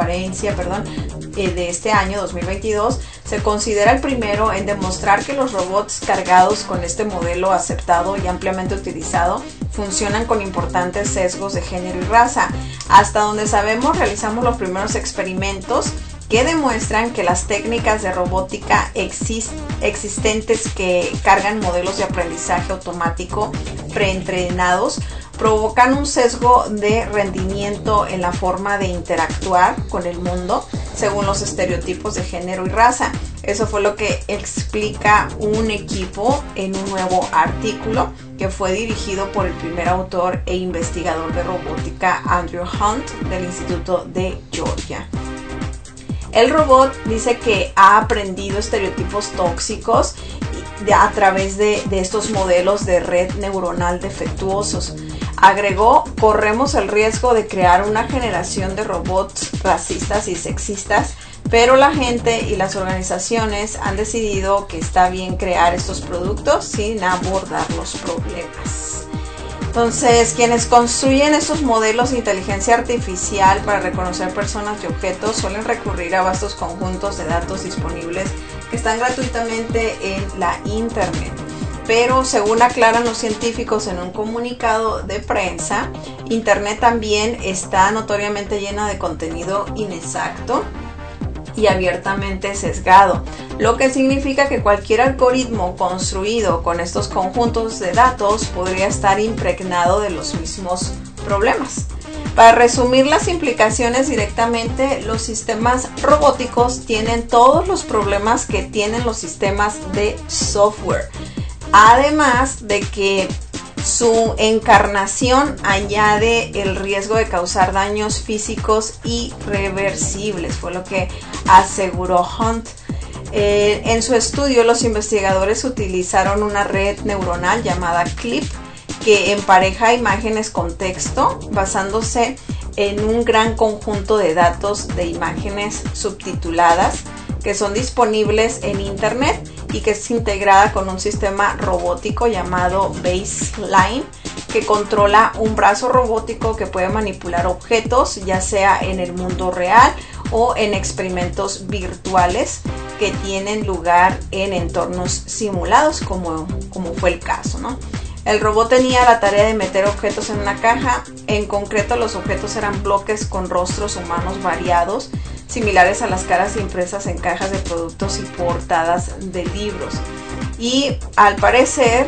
de este año 2022, se considera el primero en demostrar que los robots cargados con este modelo aceptado y ampliamente utilizado funcionan con importantes sesgos de género y raza. Hasta donde sabemos, realizamos los primeros experimentos que demuestran que las técnicas de robótica existentes que cargan modelos de aprendizaje automático preentrenados provocan un sesgo de rendimiento en la forma de interactuar con el mundo según los estereotipos de género y raza. Eso fue lo que explica un equipo en un nuevo artículo que fue dirigido por el primer autor e investigador de robótica Andrew Hunt del Instituto de Georgia. El robot dice que ha aprendido estereotipos tóxicos a través de estos modelos de red neuronal defectuosos. Agregó, corremos el riesgo de crear una generación de robots racistas y sexistas, pero la gente y las organizaciones han decidido que está bien crear estos productos sin abordar los problemas. Entonces, quienes construyen estos modelos de inteligencia artificial para reconocer personas y objetos suelen recurrir a vastos conjuntos de datos disponibles que están gratuitamente en la Internet. Pero según aclaran los científicos en un comunicado de prensa, Internet también está notoriamente llena de contenido inexacto y abiertamente sesgado, lo que significa que cualquier algoritmo construido con estos conjuntos de datos podría estar impregnado de los mismos problemas. Para resumir las implicaciones directamente, los sistemas robóticos tienen todos los problemas que tienen los sistemas de software, además de que su encarnación añade el riesgo de causar daños físicos irreversibles, fue lo que aseguró Hunt. En su estudio, los investigadores utilizaron una red neuronal llamada CLIP que empareja imágenes con texto basándose en un gran conjunto de datos de imágenes subtituladas que son disponibles en Internet y que es integrada con un sistema robótico llamado Baseline que controla un brazo robótico que puede manipular objetos ya sea en el mundo real o en experimentos virtuales que tienen lugar en entornos simulados como fue el caso, ¿no? El robot tenía la tarea de meter objetos en una caja. En concreto, los objetos eran bloques con rostros humanos variados, similares a las caras impresas en cajas de productos y portadas de libros. Y al parecer,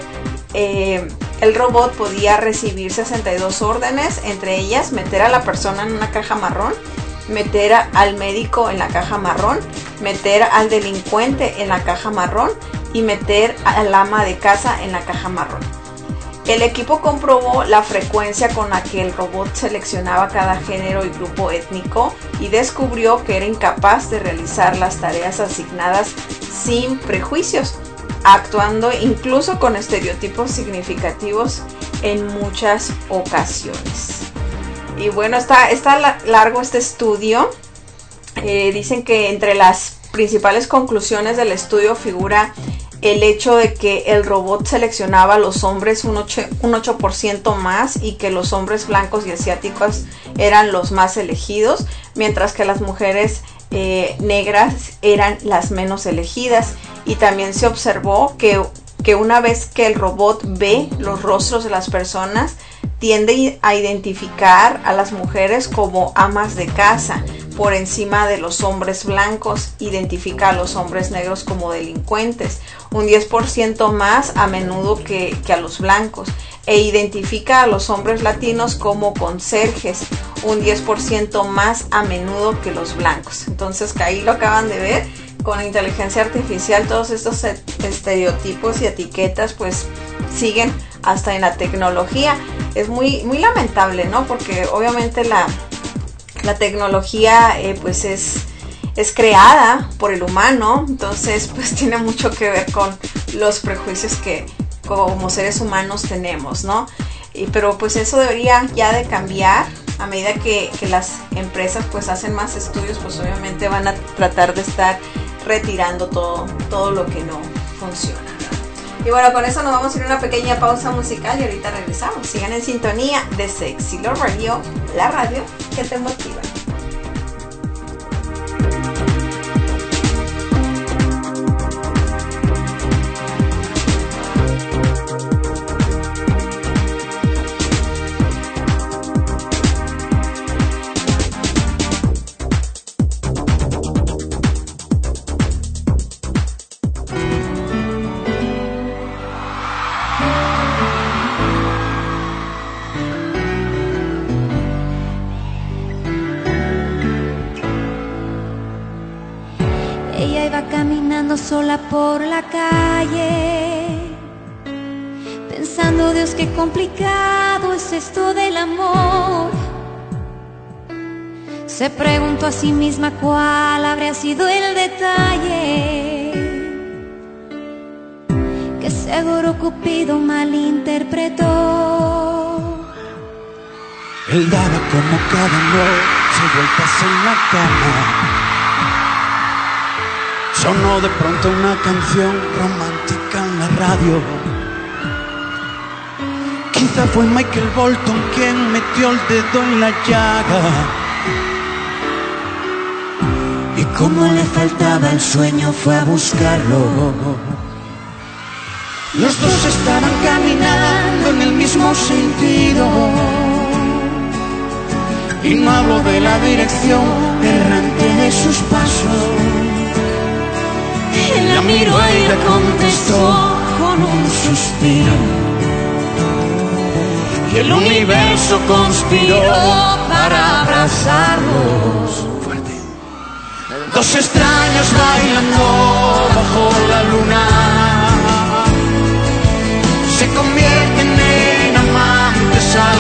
el robot podía recibir 62 órdenes, entre ellas meter a la persona en una caja marrón, meter al médico en la caja marrón, meter al delincuente en la caja marrón y meter al ama de casa en la caja marrón. El equipo comprobó la frecuencia con la que el robot seleccionaba cada género y grupo étnico y descubrió que era incapaz de realizar las tareas asignadas sin prejuicios, actuando incluso con estereotipos significativos en muchas ocasiones. Y bueno, está largo este estudio. Dicen que entre las principales conclusiones del estudio figura el hecho de que el robot seleccionaba a los hombres un 8% más y que los hombres blancos y asiáticos eran los más elegidos, mientras que las mujeres negras eran las menos elegidas. Y también se observó que una vez que el robot ve los rostros de las personas, tiende a identificar a las mujeres como amas de casa por encima de los hombres blancos, identifica a los hombres negros como delincuentes, un 10% más a menudo que a los blancos, e identifica a los hombres latinos como conserjes, un 10% más a menudo que los blancos. Entonces, que ahí lo acaban de ver, con la inteligencia artificial todos estos estereotipos y etiquetas pues siguen hasta en la tecnología. Es muy lamentable, ¿no? Porque obviamente la tecnología pues es creada por el humano, entonces pues tiene mucho que ver con los prejuicios que como seres humanos tenemos, ¿no? Pero pues eso debería ya de cambiar a medida que las empresas pues hacen más estudios, pues obviamente van a tratar de estar retirando todo lo que no funciona. Y bueno, con eso nos vamos a ir a una pequeña pausa musical y ahorita regresamos. Sigan en sintonía de Sexy Love Radio, la radio que te motiva. Sola por la calle, pensando, Dios, qué complicado es esto del amor. Se preguntó a sí misma cuál habría sido el detalle que seguro Cupido malinterpretó. Él daba como cada noche vueltas en la cama. Sonó de pronto una canción romántica en la radio. Quizá fue Michael Bolton quien metió el dedo en la llaga. Y como le faltaba el sueño fue a buscarlo. Los dos estaban caminando en el mismo sentido. Y no hablo de la dirección errante de sus pasos. Él la miró y le contestó con un suspiro. Y el universo conspiró para abrazarlos. Fuerte. Dos extraños bailando bajo la luna se convierten en amantes al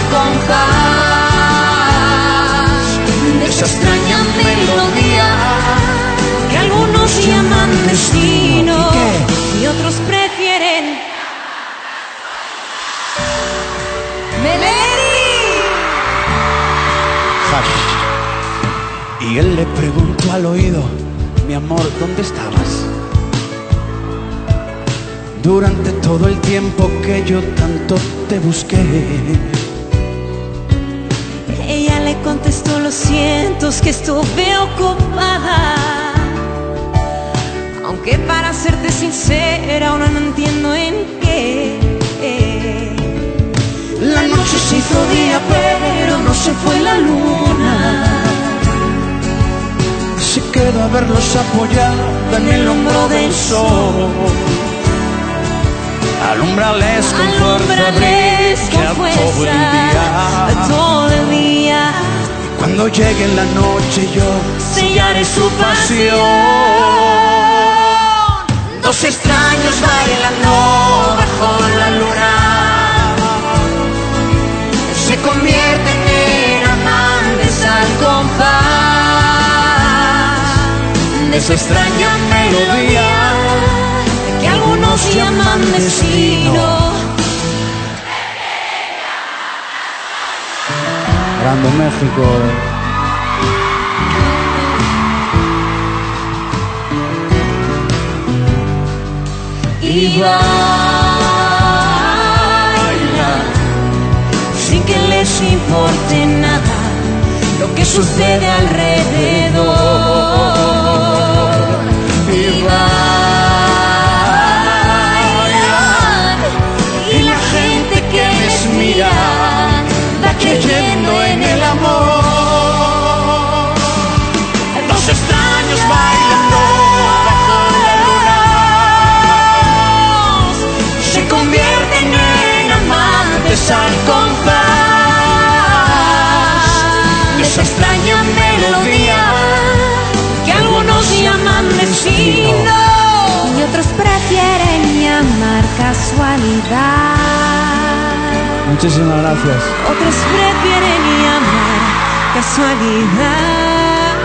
compás de esa extraña melodía que algunos llaman destino y otros prefieren Hush. Y él le preguntó al oído: mi amor, ¿dónde estabas? Durante todo el tiempo que yo tanto te busqué. Ella le contestó: lo siento, es que estuve ocupada. Aunque para serte sincera, ahora no entiendo en qué. La noche se hizo día, pero no se fue la luna. Se quedó a verlos apoyada en el hombro del sol. Alúmbrales con fuerza, todo el día. Cuando llegue la noche yo sellaré su pasión. Dos extraños bailando bajo la luna se convierten en amantes al compás de esa extraña melodía que algunos llaman destino. Grande México. Y baila sin que les importe nada lo que sucede alrededor. Y bailan y la gente que les mira va creyendo en el amor. Dos extraños bailando bajo la luna se convierten en amantes al compás de esa extraña melodía que algunos llaman destino y otros prefieren llamar casualidad. Muchísimas gracias. Otros prefieren llamar casualidad.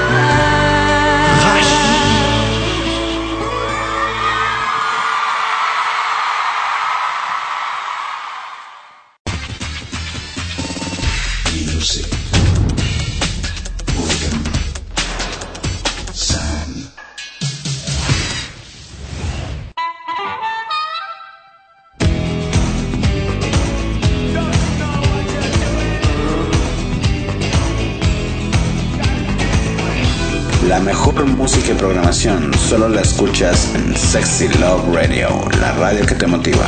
La mejor música y programación solo la escuchas en Sexy Love Radio, la radio que te motiva.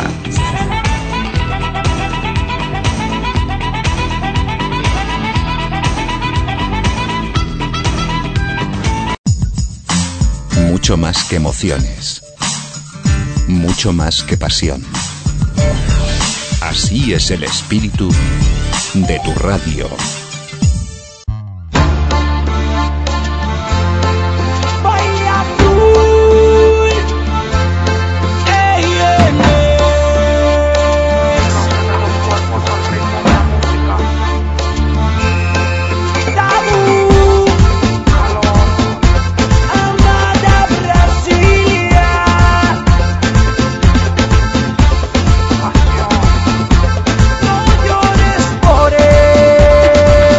Mucho más que emociones, mucho más que pasión. Así es el espíritu de tu radio. Por él.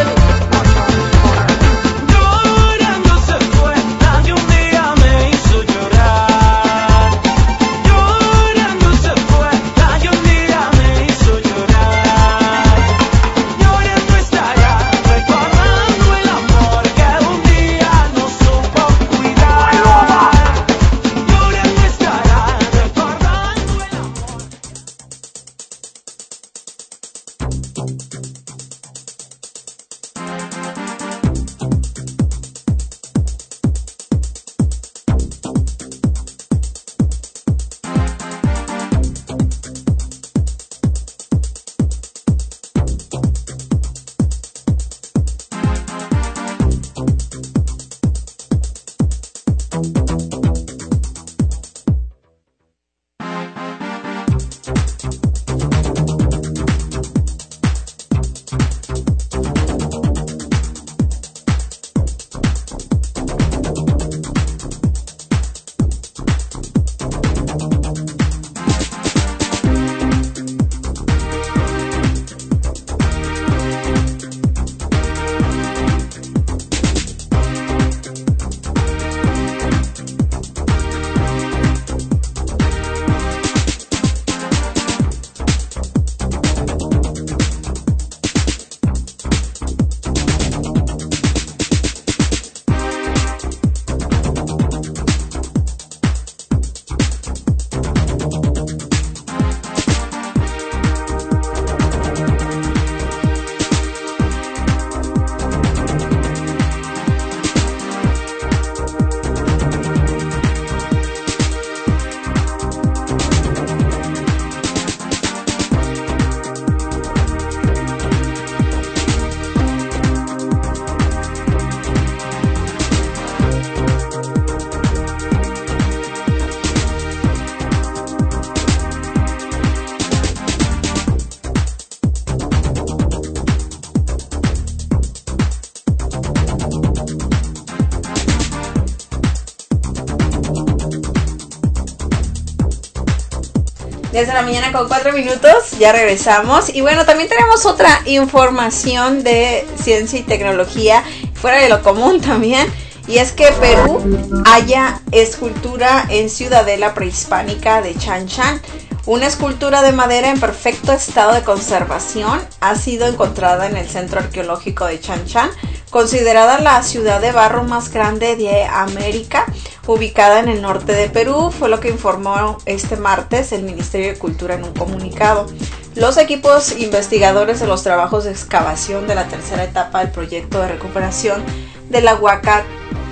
10 de la mañana con 4 minutos, ya regresamos. Y bueno, también tenemos otra información de ciencia y tecnología, fuera de lo común también. Y es que Perú halla escultura en ciudadela prehispánica de Chan Chan. Una escultura de madera en perfecto estado de conservación ha sido encontrada en el Centro Arqueológico de Chan Chan, considerada la ciudad de barro más grande de América, ubicada en el norte de Perú, fue lo que informó este martes el Ministerio de Cultura en un comunicado. Los equipos investigadores de los trabajos de excavación de la tercera etapa del proyecto de recuperación de la Huaca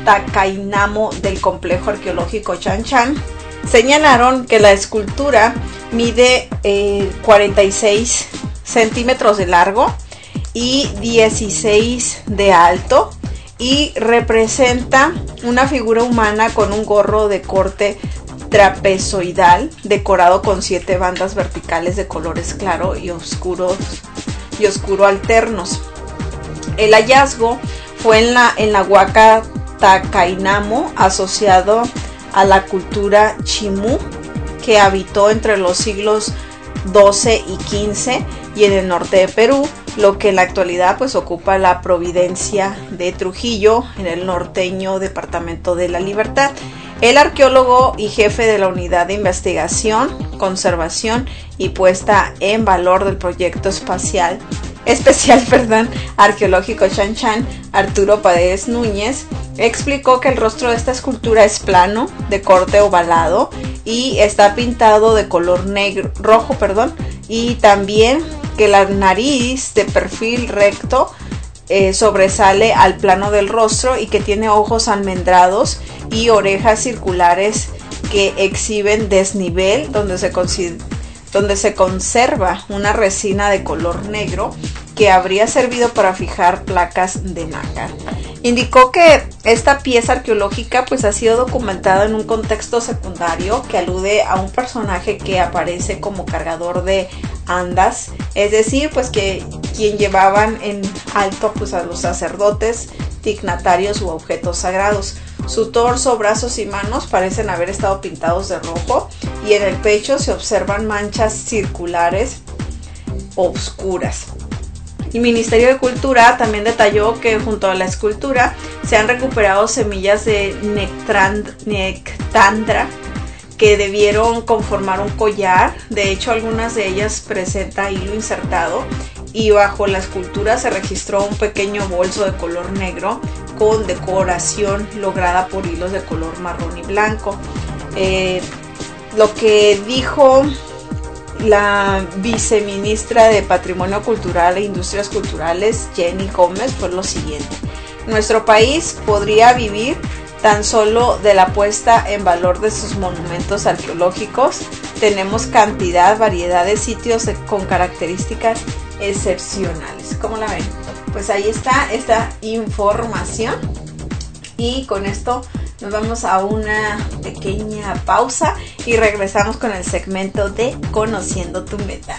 Tacainamo del complejo arqueológico Chan Chan señalaron que la escultura mide 46 centímetros de largo y 16 de alto y representa una figura humana con un gorro de corte trapezoidal decorado con 7 bandas verticales de colores claro y oscuro alternos. El hallazgo fue en la Huaca Tacainamo, asociado a la cultura chimú, que habitó entre los siglos XII y XV y en el norte de Perú, lo que en la actualidad pues ocupa la provincia de Trujillo, en el norteño departamento de La Libertad. El arqueólogo y jefe de la unidad de investigación, conservación y puesta en valor del proyecto especial arqueológico Chan Chan, Arturo Paredes Núñez, explicó que el rostro de esta escultura es plano, de corte ovalado y está pintado de color rojo, y también que la nariz de perfil recto sobresale al plano del rostro y que tiene ojos almendrados y orejas circulares que exhiben desnivel, donde se conserva una resina de color negro que habría servido para fijar placas de nácar. Indicó que esta pieza arqueológica pues ha sido documentada en un contexto secundario que alude a un personaje que aparece como cargador de andas, es decir, pues que quien llevaban en alto pues a los sacerdotes, dignatarios u objetos sagrados. Su torso, brazos y manos parecen haber estado pintados de rojo y en el pecho se observan manchas circulares oscuras. El Ministerio de Cultura también detalló que junto a la escultura se han recuperado semillas de nectandra que debieron conformar un collar. De hecho, algunas de ellas presentan hilo insertado y bajo la escultura se registró un pequeño bolso de color negro con decoración lograda por hilos de color marrón y blanco. Lo que dijo la viceministra de Patrimonio Cultural e Industrias Culturales, Jenny Gómez, fue lo siguiente: nuestro país podría vivir tan solo de la puesta en valor de sus monumentos arqueológicos. Tenemos cantidad, variedad de sitios con características excepcionales. ¿Cómo la ven? Pues ahí está esta información, y con esto nos vamos a una pequeña pausa y regresamos con el segmento de Conociendo tu Meta.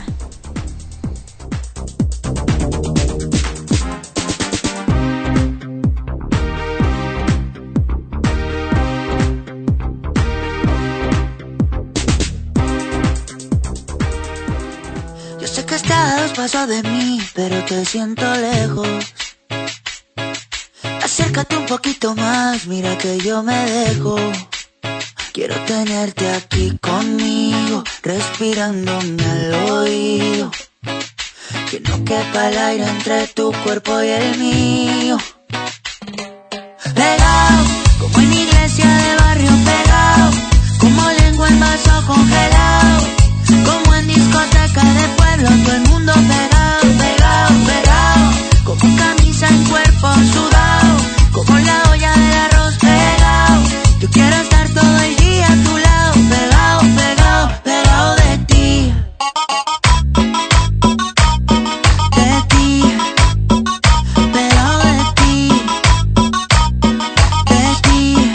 Yo sé que estás a 2 pasos de mí, pero te siento lejos. Acércate un poquito más, mira que yo me dejo. Quiero tenerte aquí conmigo, respirándome al oído. Que no quepa el aire entre tu cuerpo y el mío. Pegado, como en iglesia de barrio pegado. Como lengua en vaso congelado. Como en discoteca de pueblo, todo el mundo pegado, pegado, pegado. Como camisa en cuerpo sudado. Como la olla del arroz pegado. Yo quiero estar todo el día a tu lado. Pegado, pegado, pegado de ti. De ti. Pegado de ti. De ti.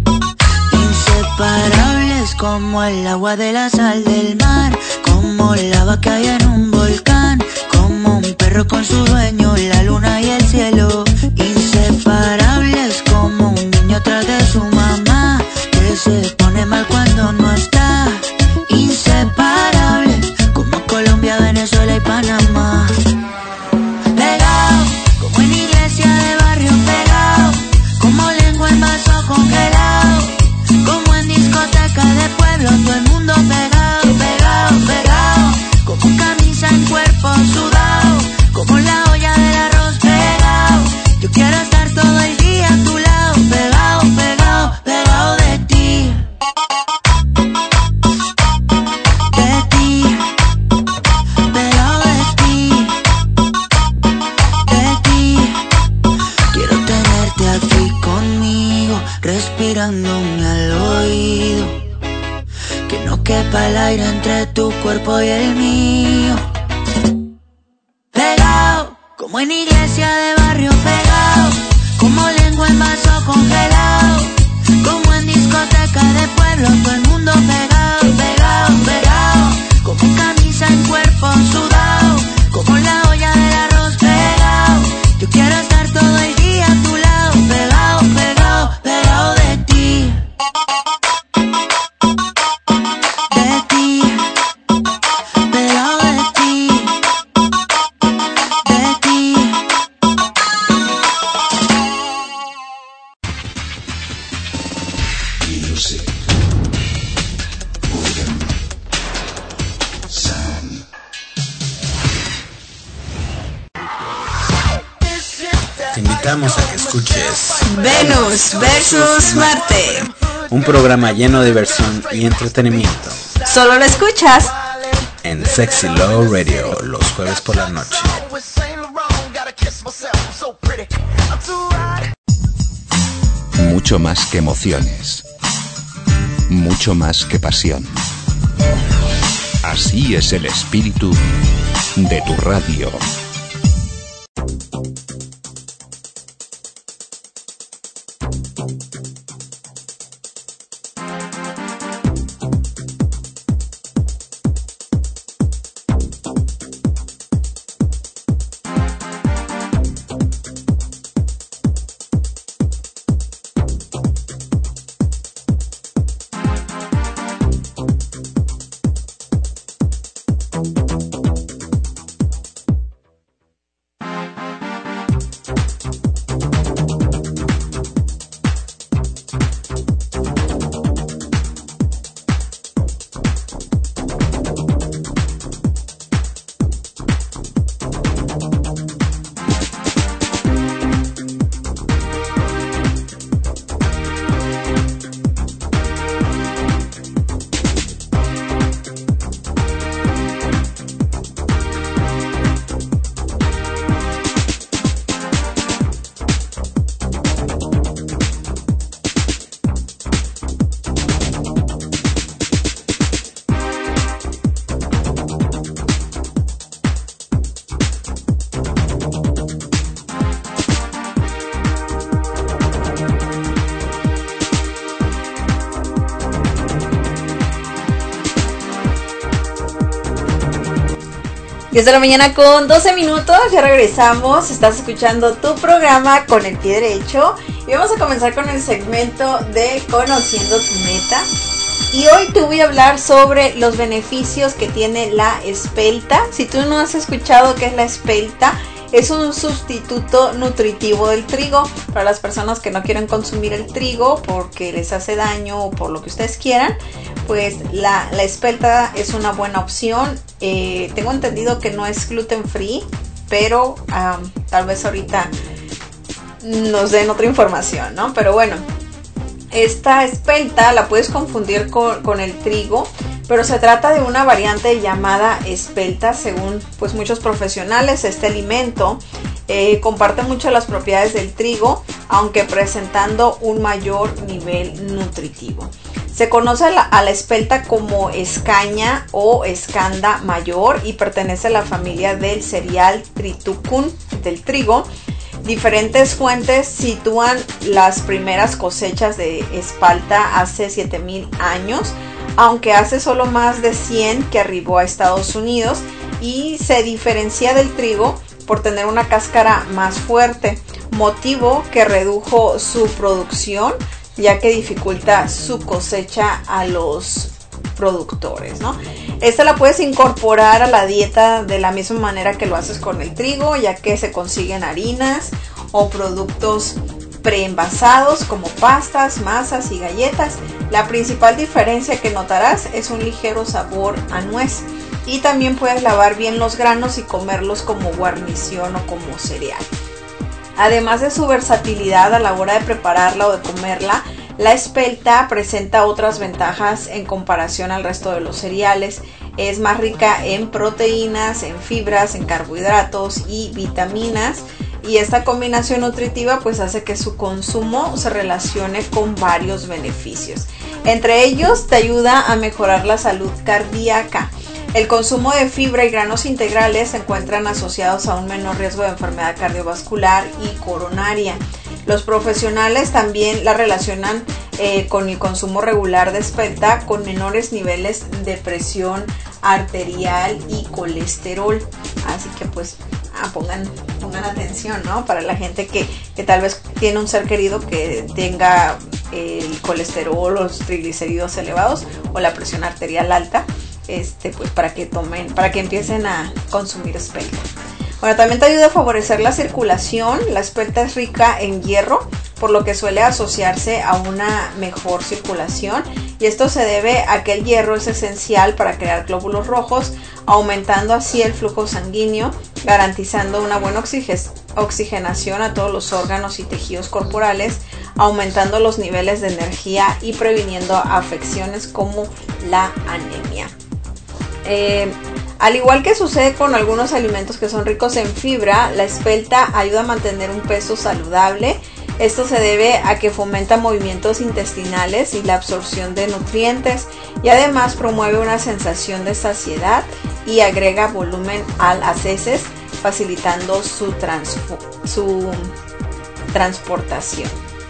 Inseparables como el agua de la sal del mar. Como lava que hay en un volcán. Como un perro con su dueño, la luna y el cielo. Inseparables como un niño tras de su mamá, que se pone mal cuando no está. Inseparables como Colombia, Venezuela y Panamá. Pegado, como en iglesia de barrio pegado. Como lengua en vaso congelado. Como en discoteca de pueblo, todo el mundo pegado, pegado, pegado. Como camisa en cuerpo sudado. Como la olla del arroz pegado. Yo quiero estar todo el día a tu lado. Pegado, pegado, pegado de ti. De ti. Pegado de ti. De ti. Quiero tenerte aquí conmigo, respirándome al oído. Que no quepa el aire entre tu cuerpo y el mío. Pegado, como en iglesia de barrio pegado. Como lengua en vaso congelado. Como en discoteca de pueblo, todo el mundo pegado, pegado, pegado. Como camisa en cuerpo sudado. Como la olla del arroz pegado. Yo quiero estar todo el día a tu lado. Pegado, pegado, pegado de ti. De ti. Pegado de ti. De ti. Music. Organ. Sound. Te invitamos a que escuches Venus versus Marte. un programa lleno de diversión y entretenimiento Solo lo escuchas en Sexy Love Radio los jueves por la noche. Mucho más que emociones. Mucho más que pasión. Así es el espíritu de tu radio. 10 de la mañana con 12 minutos, ya regresamos, estás escuchando tu programa Con el Pie Derecho y vamos a comenzar con el segmento de Conociendo tu Meta. Y hoy te voy a hablar sobre los beneficios que tiene la espelta. Si tú no has escuchado qué es la espelta, es un sustituto nutritivo del trigo. Para las personas que no quieren consumir el trigo porque les hace daño o por lo que ustedes quieran, pues la espelta es una buena opción. Tengo entendido que no es gluten free, pero tal vez ahorita nos den otra información, ¿no? Pero bueno, esta espelta la puedes confundir con el trigo, pero se trata de una variante llamada espelta. Según pues muchos profesionales, este alimento comparte mucho las propiedades del trigo, aunque presentando un mayor nivel nutritivo. Se conoce a la espelta como escaña o escanda mayor y pertenece a la familia del cereal Triticum, del trigo. Diferentes fuentes sitúan las primeras cosechas de espelta hace 7000 años, aunque hace solo más de 100 que arribó a Estados Unidos, y se diferencia del trigo por tener una cáscara más fuerte, motivo que redujo su producción, ya que dificulta su cosecha a los productores, ¿no? Esta la puedes incorporar a la dieta de la misma manera que lo haces con el trigo, ya que se consiguen harinas o productos preenvasados como pastas, masas y galletas. La principal diferencia que notarás es un ligero sabor a nuez, y también puedes lavar bien los granos y comerlos como guarnición o como cereal. Además de su versatilidad a la hora de prepararla o de comerla, la espelta presenta otras ventajas en comparación al resto de los cereales. Es más rica en proteínas, en fibras, en carbohidratos y vitaminas, y esta combinación nutritiva pues hace que su consumo se relacione con varios beneficios. Entre ellos, te ayuda a mejorar la salud cardíaca. El consumo de fibra y granos integrales se encuentran asociados a un menor riesgo de enfermedad cardiovascular y coronaria. Los profesionales también la relacionan con el consumo regular de espelta con menores niveles de presión arterial y colesterol. Así que pues pongan atención, ¿no? Para la gente que tal vez tiene un ser querido que tenga el colesterol o los triglicéridos elevados o la presión arterial alta. Pues para que empiecen a consumir espelta. Bueno, también te ayuda a favorecer la circulación. La espelta es rica en hierro, por lo que suele asociarse a una mejor circulación, y esto se debe a que el hierro es esencial para crear glóbulos rojos, aumentando así el flujo sanguíneo, garantizando una buena oxigenación a todos los órganos y tejidos corporales, aumentando los niveles de energía y previniendo afecciones como la anemia. Al igual que sucede con algunos alimentos que son ricos en fibra, la espelta ayuda a mantener un peso saludable. Esto se debe a que fomenta movimientos intestinales y la absorción de nutrientes, y además promueve una sensación de saciedad y agrega volumen a las heces, facilitando su transportación.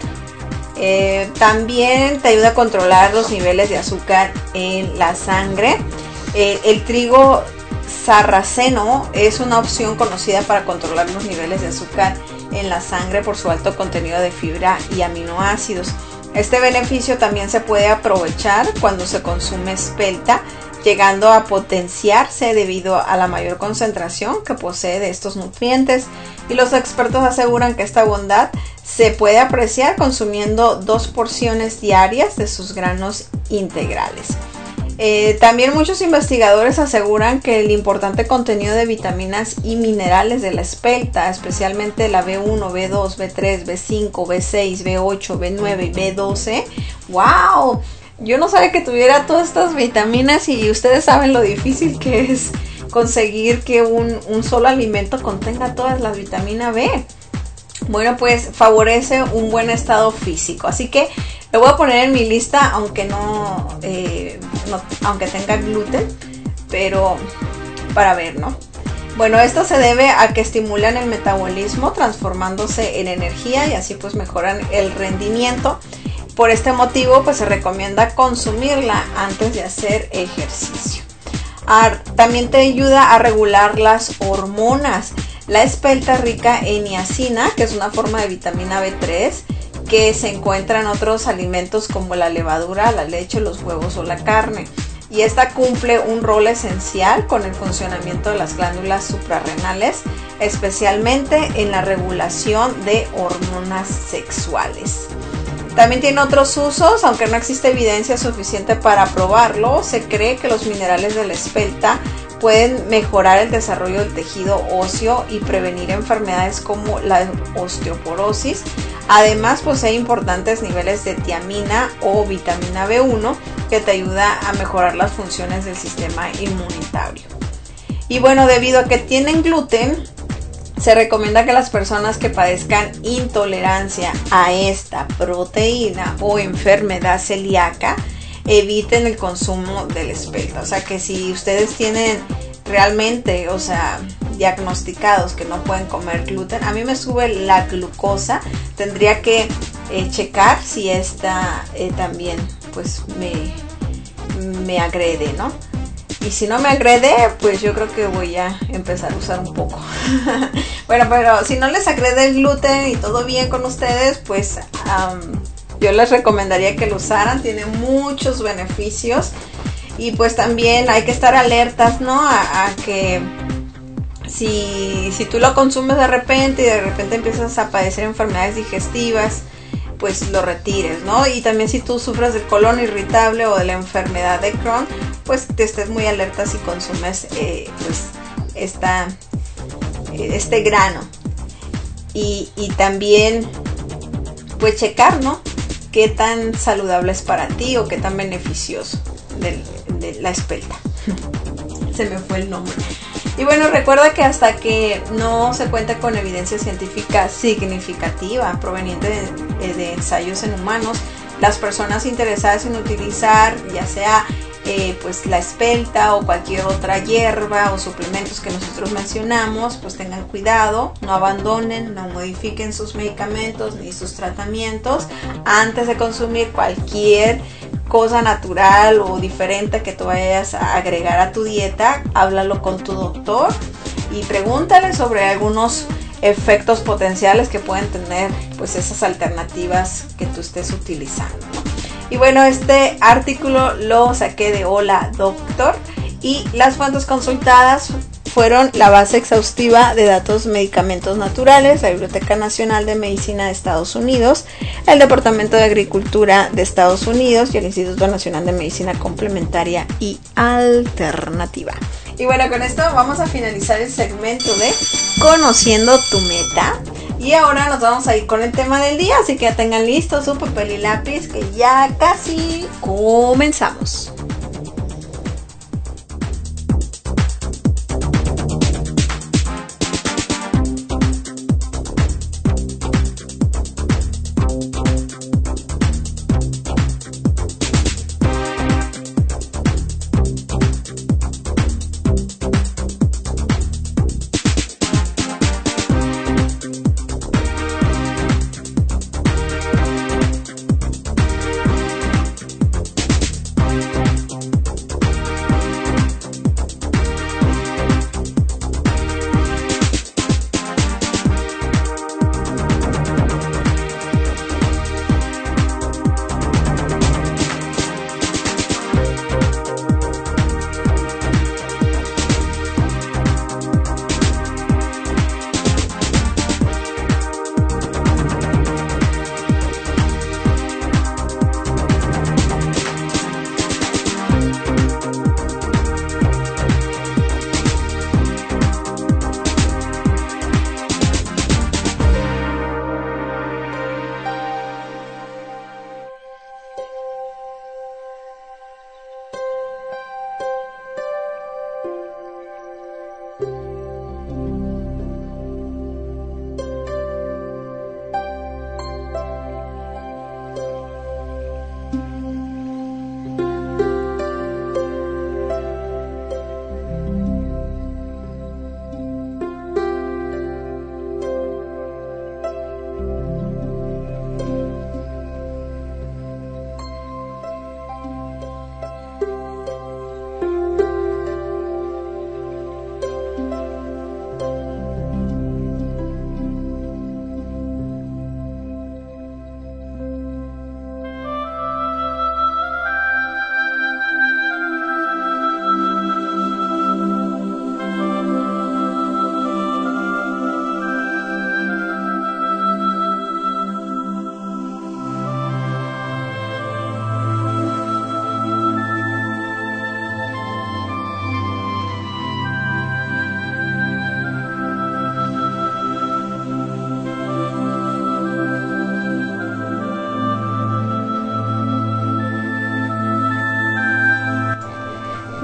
También te ayuda a controlar los niveles de azúcar en la sangre. El trigo sarraceno es una opción conocida para controlar los niveles de azúcar en la sangre por su alto contenido de fibra y aminoácidos. Este beneficio también se puede aprovechar cuando se consume espelta, llegando a potenciarse debido a la mayor concentración que posee de estos nutrientes, y los expertos aseguran que esta bondad se puede apreciar consumiendo 2 porciones diarias de sus granos integrales. También muchos investigadores aseguran que el importante contenido de vitaminas y minerales de la espelta, especialmente la B1, B2, B3, B5, B6, B8, B9 y B12, ¡wow! Yo no sabía que tuviera todas estas vitaminas, y ustedes saben lo difícil que es conseguir que un solo alimento contenga todas las vitaminas B. Bueno, pues favorece un buen estado físico, así que lo voy a poner en mi lista, aunque aunque tenga gluten, pero para ver, ¿no? Bueno, esto se debe a que estimulan el metabolismo transformándose en energía, y así pues mejoran el rendimiento. Por este motivo pues se recomienda consumirla antes de hacer ejercicio. También te ayuda a regular las hormonas. La espelta rica en niacina, que es una forma de vitamina B3, que se encuentra en otros alimentos como la levadura, la leche, los huevos o la carne. Y esta cumple un rol esencial con el funcionamiento de las glándulas suprarrenales, especialmente en la regulación de hormonas sexuales. También tiene otros usos, aunque no existe evidencia suficiente para probarlo. Se cree que los minerales de la espelta pueden mejorar el desarrollo del tejido óseo y prevenir enfermedades como la osteoporosis. Además, posee importantes niveles de tiamina o vitamina B1 que te ayuda a mejorar las funciones del sistema inmunitario. Y bueno, debido a que tienen gluten, se recomienda que las personas que padezcan intolerancia a esta proteína o enfermedad celíaca eviten el consumo de la espelta. O sea que si ustedes tienen realmente, diagnosticados que no pueden comer gluten, a mí me sube la glucosa, tendría que checar si esta también pues me agrede, ¿no? Y si no me agrede, pues yo creo que voy a empezar a usar un poco. Bueno, pero si no les agrede el gluten y todo bien con ustedes, pues yo les recomendaría que lo usaran. Tiene muchos beneficios. Y pues también hay que estar alertas, ¿no? A que si tú lo consumes de repente y de repente empiezas a padecer enfermedades digestivas, pues lo retires, ¿no? Y también si tú sufres del colon irritable o de la enfermedad de Crohn, pues te estés muy alerta si consumes este grano. Y también pues checar, ¿no? Qué tan saludable es para ti o qué tan beneficioso de la espelta. Se me fue el nombre. Y bueno, recuerda que hasta que no se cuente con evidencia científica significativa proveniente de ensayos en humanos, las personas interesadas en utilizar ya sea pues la espelta o cualquier otra hierba o suplementos que nosotros mencionamos, pues tengan cuidado, no abandonen, no modifiquen sus medicamentos ni sus tratamientos antes de consumir cualquier cosa natural o diferente que tú vayas a agregar a tu dieta. Háblalo con tu doctor y pregúntale sobre algunos efectos potenciales que pueden tener pues esas alternativas que tú estés utilizando, ¿no? Y bueno, este artículo lo saqué de Hola Doctor y las fuentes consultadas fueron la base exhaustiva de datos medicamentos naturales, la Biblioteca Nacional de Medicina de Estados Unidos, el Departamento de Agricultura de Estados Unidos y el Instituto Nacional de Medicina Complementaria y Alternativa. Y bueno, con esto vamos a finalizar el segmento de Conociendo tu Meta. Y ahora nos vamos a ir con el tema del día, así que ya tengan listo su papel y lápiz que ya casi comenzamos.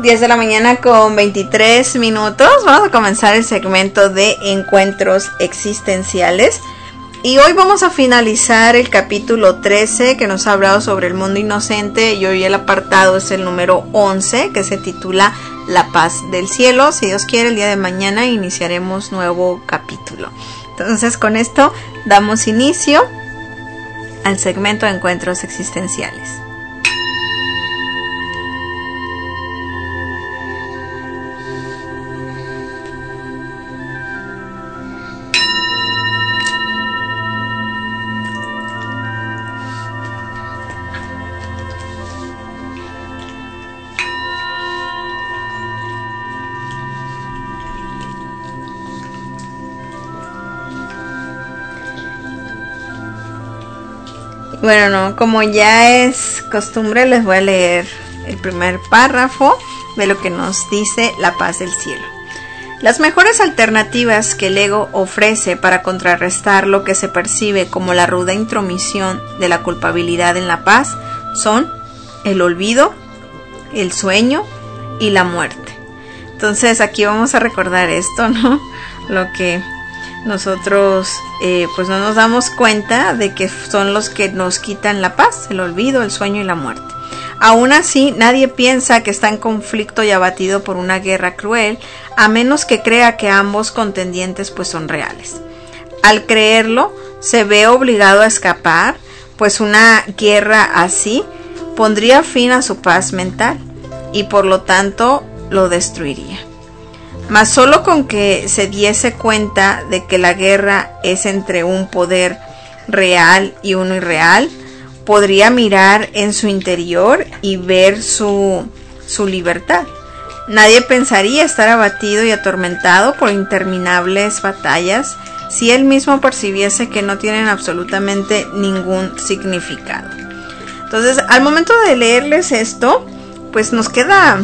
10 de la mañana con 23 minutos. Vamos a comenzar el segmento de encuentros existenciales. Y hoy vamos a finalizar el capítulo 13 que nos ha hablado sobre el mundo inocente. Y hoy el apartado es el número 11 que se titula La paz del cielo. Si Dios quiere, el día de mañana iniciaremos nuevo capítulo. Entonces con esto damos inicio al segmento de encuentros existenciales. Bueno, no, como ya es costumbre, les voy a leer el primer párrafo de lo que nos dice La paz del cielo. Las mejores alternativas que el ego ofrece para contrarrestar lo que se percibe como la ruda intromisión de la culpabilidad en la paz son el olvido, el sueño y la muerte. Entonces aquí vamos a recordar esto, ¿no? Lo que nosotros pues no nos damos cuenta de que son los que nos quitan la paz, el olvido, el sueño y la muerte. Aún así, nadie piensa que está en conflicto y abatido por una guerra cruel, a menos que crea que ambos contendientes pues son reales. Al creerlo, se ve obligado a escapar, pues una guerra así pondría fin a su paz mental y por lo tanto lo destruiría. Mas solo con que se diese cuenta de que la guerra es entre un poder real y uno irreal, podría mirar en su interior y ver su libertad. Nadie pensaría estar abatido y atormentado por interminables batallas si él mismo percibiese que no tienen absolutamente ningún significado. Entonces, al momento de leerles esto, pues nos queda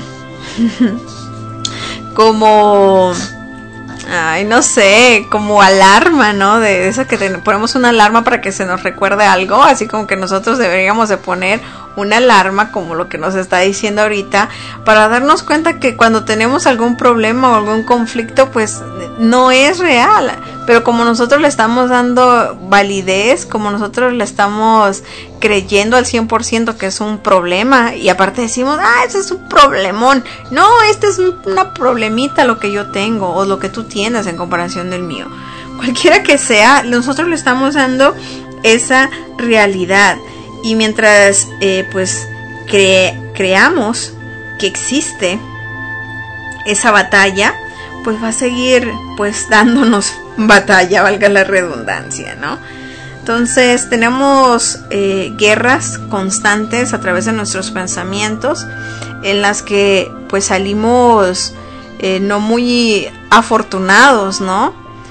como, ay, no sé, como alarma, ¿no? De eso que ponemos una alarma para que se nos recuerde algo, así como que nosotros deberíamos de poner una alarma, como lo que nos está diciendo ahorita, para darnos cuenta que cuando tenemos algún problema o algún conflicto, pues no es real, pero como nosotros le estamos dando validez, como nosotros le estamos creyendo al 100% que es un problema, y aparte decimos, ese es un problemón, no, este es una problemita lo que yo tengo, o lo que tú tienes en comparación del mío, cualquiera que sea, nosotros le estamos dando esa realidad. Y mientras pues creamos que existe esa batalla, pues va a seguir pues dándonos batalla, valga la redundancia, ¿no? Entonces tenemos guerras constantes a través de nuestros pensamientos, en las que pues salimos no muy afortunados, ¿no?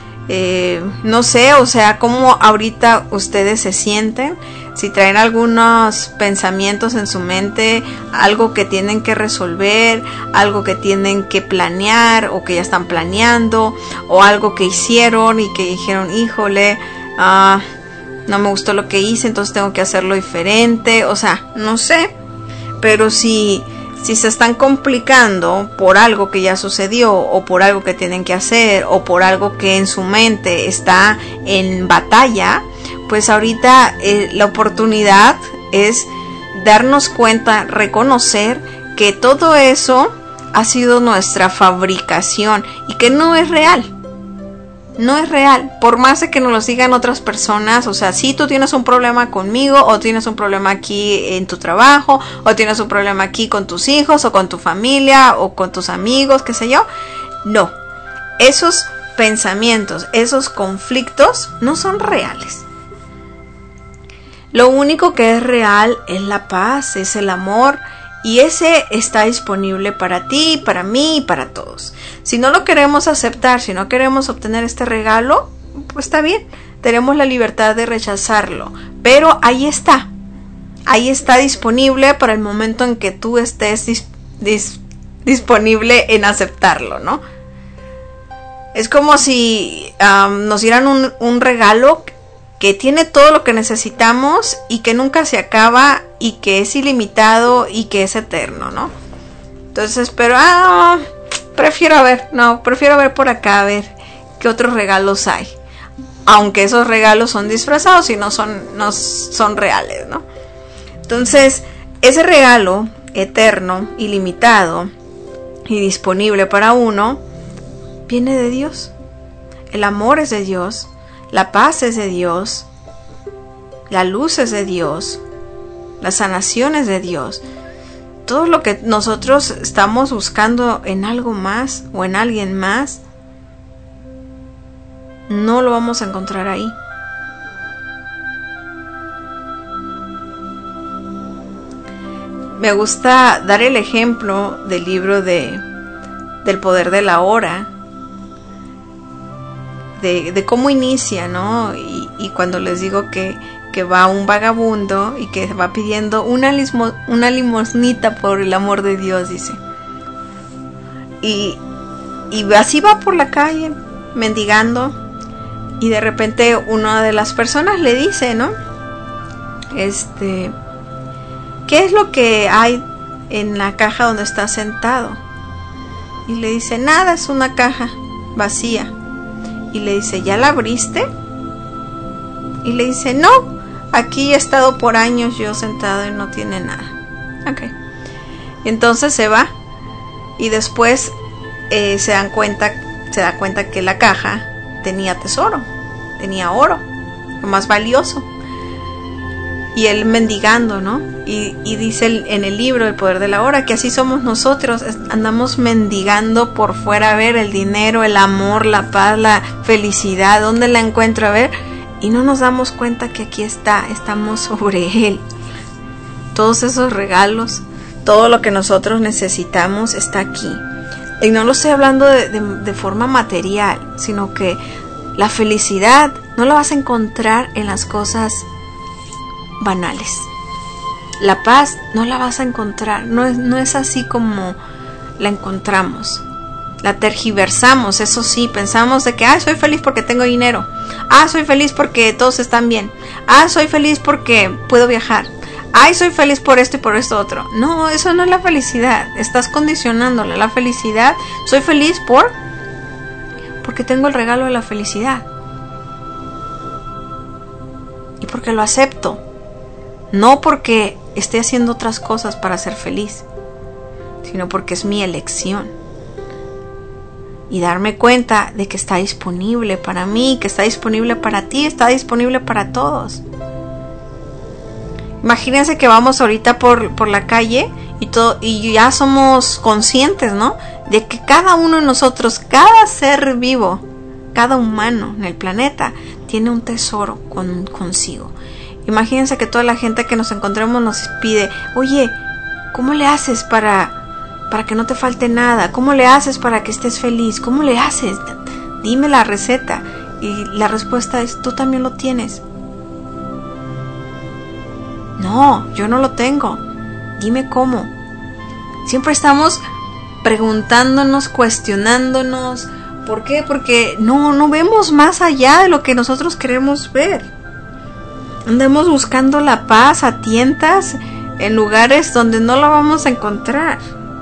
No sé, o sea, cómo ahorita ustedes se sienten, si traen algunos pensamientos en su mente, algo que tienen que resolver, algo que tienen que planear o que ya están planeando, o algo que hicieron y que dijeron, híjole, no me gustó lo que hice, entonces tengo que hacerlo diferente, o sea, no sé, pero si se están complicando por algo que ya sucedió, o por algo que tienen que hacer, o por algo que en su mente está en batalla, pues ahorita la oportunidad es darnos cuenta, reconocer que todo eso ha sido nuestra fabricación y que no es real. No es real, por más de que nos lo digan otras personas. O sea, si tú tienes un problema conmigo, o tienes un problema aquí en tu trabajo, o tienes un problema aquí con tus hijos, o con tu familia, o con tus amigos, qué sé yo, no, esos pensamientos, esos conflictos no son reales. Lo único que es real es la paz, es el amor, y ese está disponible para ti, para mí y para todos. Si no lo queremos aceptar, si no queremos obtener este regalo, pues está bien, tenemos la libertad de rechazarlo, pero ahí está disponible para el momento en que tú estés disponible en aceptarlo, ¿no? Es como si nos dieran un regalo que tiene todo lo que necesitamos y que nunca se acaba y que es ilimitado y que es eterno, ¿no? Entonces, pero prefiero ver por acá, a ver qué otros regalos hay. Aunque esos regalos son disfrazados y no son reales, ¿no? Entonces, ese regalo eterno, ilimitado y disponible para uno, viene de Dios. El amor es de Dios, la paz es de Dios, la luz es de Dios, la sanación es de Dios. Todo lo que nosotros estamos buscando en algo más o en alguien más, no lo vamos a encontrar ahí. Me gusta dar el ejemplo del libro del poder de la hora, de cómo inicia, ¿no? Y cuando les digo que va un vagabundo y que va pidiendo una limosnita por el amor de Dios, dice. Y así va por la calle mendigando. Y de repente una de las personas le dice, ¿no? ¿Qué es lo que hay en la caja donde está sentado? Y le dice, nada, es una caja vacía. Y le dice, ¿ya la abriste? Y le dice, no, aquí he estado por años yo sentado y no tiene nada. Ok. Y entonces se va. Y después se da cuenta que la caja tenía tesoro, tenía oro, lo más valioso. Y él mendigando, ¿no? Y dice en el libro El poder de la hora que así somos nosotros, andamos mendigando por fuera, a ver el dinero, el amor, la paz, la felicidad, ¿dónde la encuentro? A ver, y no nos damos cuenta que aquí estamos sobre él. Todos esos regalos, todo lo que nosotros necesitamos está aquí. Y no lo estoy hablando de forma material, sino que la felicidad no la vas a encontrar en las cosas banales. La paz no la vas a encontrar, no es así como la encontramos. La tergiversamos, eso sí, pensamos de que soy feliz porque tengo dinero. Soy feliz porque todos están bien. Soy feliz porque puedo viajar. Soy feliz por esto y por esto otro. No, eso no es la felicidad. Estás condicionándola. La felicidad, soy feliz porque tengo el regalo de la felicidad. Y porque lo acepto. No porque esté haciendo otras cosas para ser feliz, sino porque es mi elección. Y darme cuenta de que está disponible para mí, que está disponible para ti, está disponible para todos. Imagínense que vamos ahorita por la calle y ya somos conscientes, ¿no? De que cada uno de nosotros, cada ser vivo, cada humano en el planeta, tiene un tesoro consigo. Imagínense que toda la gente que nos encontremos nos pide, oye, ¿cómo le haces para que no te falte nada? ¿Cómo le haces para que estés feliz? ¿Cómo le haces? Dime la receta. Y la respuesta es, tú también lo tienes. No, yo no lo tengo. Dime cómo. Siempre estamos preguntándonos, cuestionándonos. ¿Por qué? Porque no vemos más allá de lo que nosotros queremos ver. Andamos buscando la paz a tientas en lugares donde no la vamos a encontrar.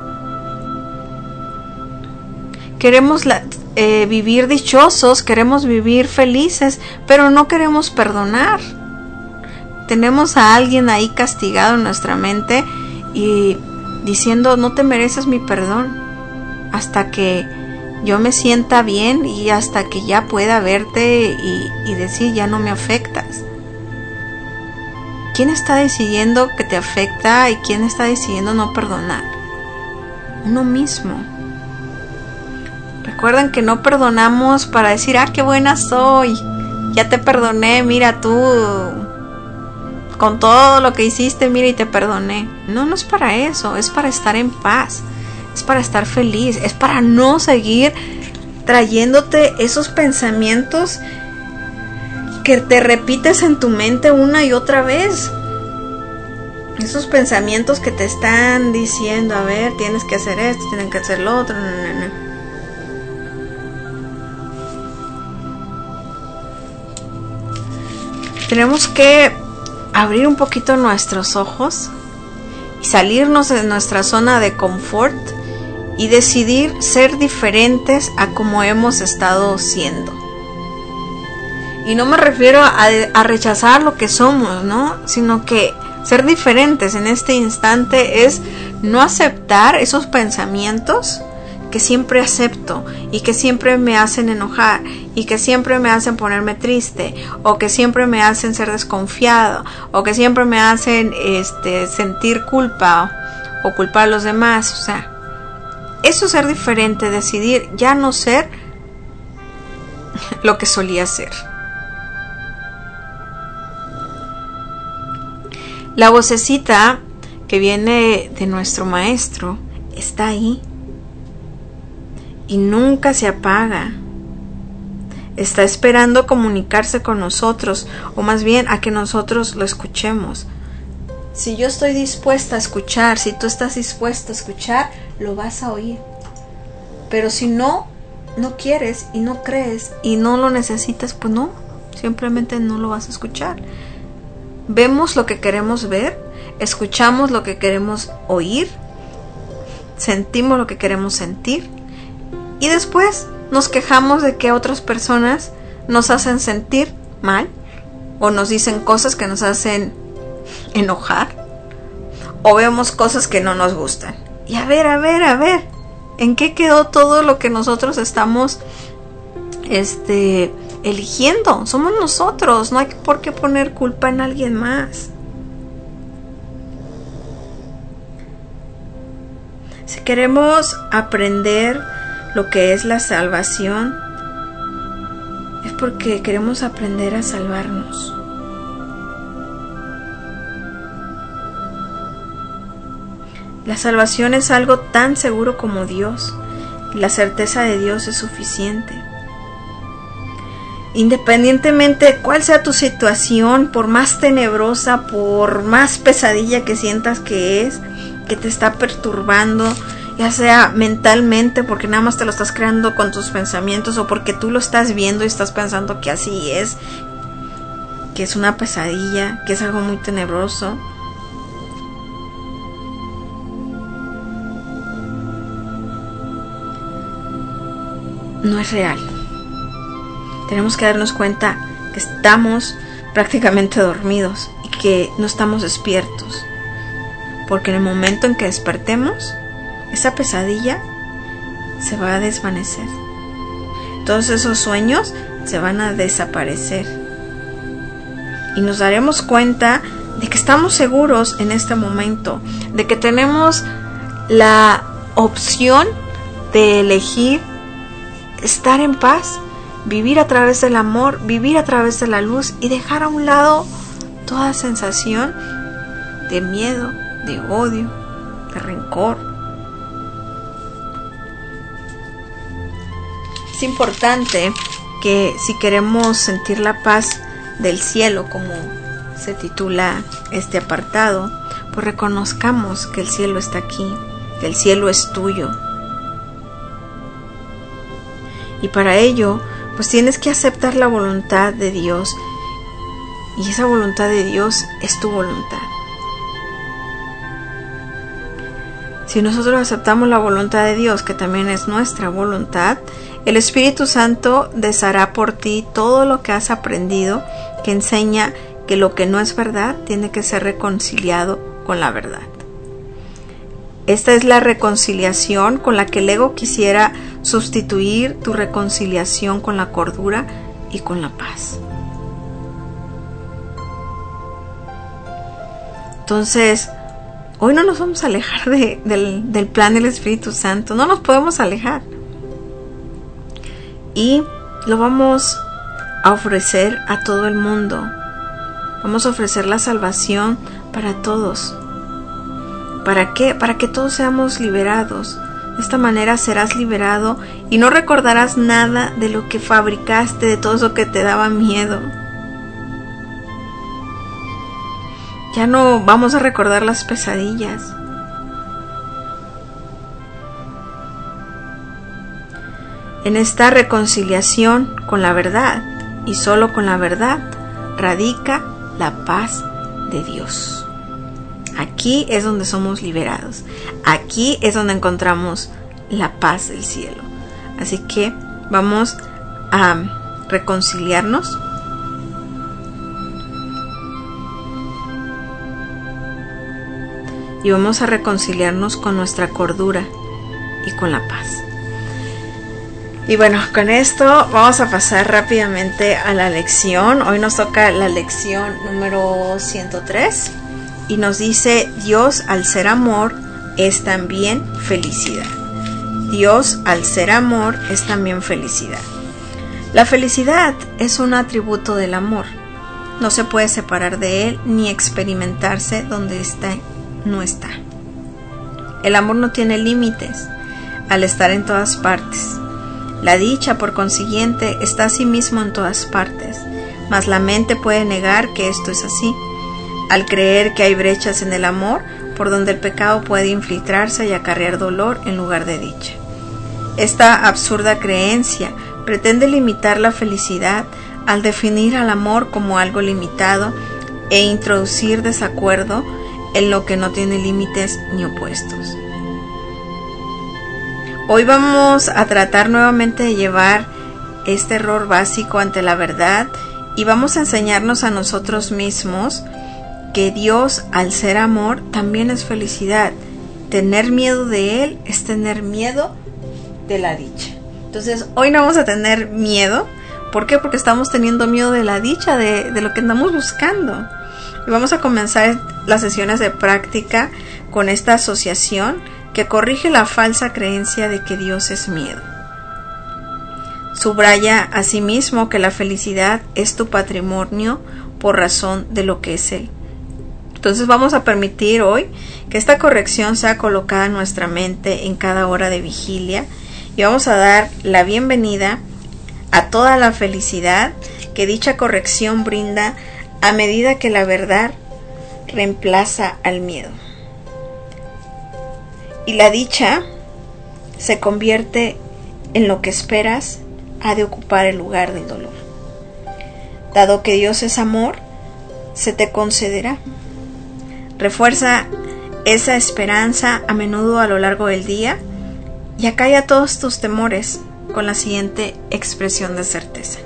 Queremos vivir dichosos, queremos vivir felices, pero no queremos perdonar. Tenemos a alguien ahí castigado en nuestra mente y diciendo, no te mereces mi perdón, hasta que yo me sienta bien y hasta que ya pueda verte y decir, ya no me afectas. ¿Quién está decidiendo que te afecta y quién está decidiendo no perdonar? Uno mismo. Recuerden que no perdonamos para decir, qué buena soy, ya te perdoné, mira tú, con todo lo que hiciste, mira y te perdoné. No es para eso, es para estar en paz, es para estar feliz, es para no seguir trayéndote esos pensamientos que te repites en tu mente una y otra vez. Esos pensamientos que te están diciendo, a ver, tienes que hacer esto, tienes que hacer lo otro. No. Tenemos que abrir un poquito nuestros ojos y salirnos de nuestra zona de confort y decidir ser diferentes a como hemos estado siendo. Y no me refiero a rechazar lo que somos, ¿no? Sino que ser diferentes en este instante es no aceptar esos pensamientos que siempre acepto y que siempre me hacen enojar y que siempre me hacen ponerme triste o que siempre me hacen ser desconfiado o que siempre me hacen sentir culpa o culpar a los demás. O sea, eso es ser diferente, decidir ya no ser lo que solía ser. La vocecita que viene de nuestro maestro está ahí y nunca se apaga. Está esperando comunicarse con nosotros, o más bien a que nosotros lo escuchemos. Si yo estoy dispuesta a escuchar, si tú estás dispuesto a escuchar, lo vas a oír. Pero si no quieres y no crees y no lo necesitas, pues no, simplemente no lo vas a escuchar. Vemos lo que queremos ver, escuchamos lo que queremos oír, sentimos lo que queremos sentir y después nos quejamos de que otras personas nos hacen sentir mal o nos dicen cosas que nos hacen enojar o vemos cosas que no nos gustan. Y a ver, ¿en qué quedó todo lo que nosotros estamos eligiendo? Somos nosotros, no hay por qué poner culpa en alguien más. Si queremos aprender lo que es la salvación, es porque queremos aprender a salvarnos. La salvación es algo tan seguro como Dios, y la certeza de Dios es suficiente. Independientemente de cuál sea tu situación, por más tenebrosa, por más pesadilla que sientas que es, que te está perturbando, ya sea mentalmente porque nada más te lo estás creando con tus pensamientos o porque tú lo estás viendo y estás pensando que así es, que es una pesadilla, que es algo muy tenebroso. No es real. Tenemos que darnos cuenta que estamos prácticamente dormidos y que no estamos despiertos. Porque en el momento en que despertemos, esa pesadilla se va a desvanecer. Todos esos sueños se van a desaparecer. Y nos daremos cuenta de que estamos seguros en este momento, de que tenemos la opción de elegir estar en paz, vivir a través del amor, vivir a través de la luz y dejar a un lado toda sensación de miedo, de odio, de rencor. Es importante que si queremos sentir la paz del cielo, como se titula este apartado, pues reconozcamos que el cielo está aquí, que el cielo es tuyo. Y para ello, pues tienes que aceptar la voluntad de Dios. Y esa voluntad de Dios es tu voluntad. Si nosotros aceptamos la voluntad de Dios, que también es nuestra voluntad, el Espíritu Santo deshará por ti todo lo que has aprendido, que enseña que lo que no es verdad tiene que ser reconciliado con la verdad. Esta es la reconciliación con la que el ego quisiera sustituir tu reconciliación con la cordura y con la paz. Entonces, hoy no nos vamos a alejar del plan del Espíritu Santo, no nos podemos alejar. Y lo vamos a ofrecer a todo el mundo. Vamos a ofrecer la salvación para todos. ¿Para qué? Para que todos seamos liberados. De esta manera serás liberado y no recordarás nada de lo que fabricaste, de todo eso que te daba miedo. Ya no vamos a recordar las pesadillas. En esta reconciliación con la verdad, y solo con la verdad, radica la paz de Dios. Aquí es donde somos liberados. Aquí es donde encontramos la paz del cielo. Así que vamos a reconciliarnos. Y vamos a reconciliarnos con nuestra cordura y con la paz. Y bueno, con esto vamos a pasar rápidamente a la lección. Hoy nos toca la lección número 103 y nos dice: Dios al ser amor es también felicidad. Dios al ser amor es también felicidad. La felicidad es un atributo del amor. No se puede separar de él ni experimentarse donde no está. El amor no tiene límites al estar en todas partes. La dicha, por consiguiente, está asimismo en todas partes, mas la mente puede negar que esto es así, al creer que hay brechas en el amor por donde el pecado puede infiltrarse y acarrear dolor en lugar de dicha. Esta absurda creencia pretende limitar la felicidad al definir al amor como algo limitado e introducir desacuerdo en lo que no tiene límites ni opuestos. Hoy vamos a tratar nuevamente de llevar este error básico ante la verdad y vamos a enseñarnos a nosotros mismos que Dios, al ser amor, también es felicidad. Tener miedo de Él es tener miedo de la dicha. Entonces, hoy no vamos a tener miedo. ¿Por qué? Porque estamos teniendo miedo de la dicha, de lo que andamos buscando. Y vamos a comenzar las sesiones de práctica con esta asociación que corrige la falsa creencia de que Dios es miedo. Subraya asimismo que la felicidad es tu patrimonio por razón de lo que es Él. Entonces vamos a permitir hoy que esta corrección sea colocada en nuestra mente en cada hora de vigilia y vamos a dar la bienvenida a toda la felicidad que dicha corrección brinda a medida que la verdad reemplaza al miedo. Y la dicha se convierte en lo que esperas ha de ocupar el lugar del dolor. Dado que Dios es amor, se te concederá. Refuerza esa esperanza a menudo a lo largo del día y acalla todos tus temores con la siguiente expresión de certeza.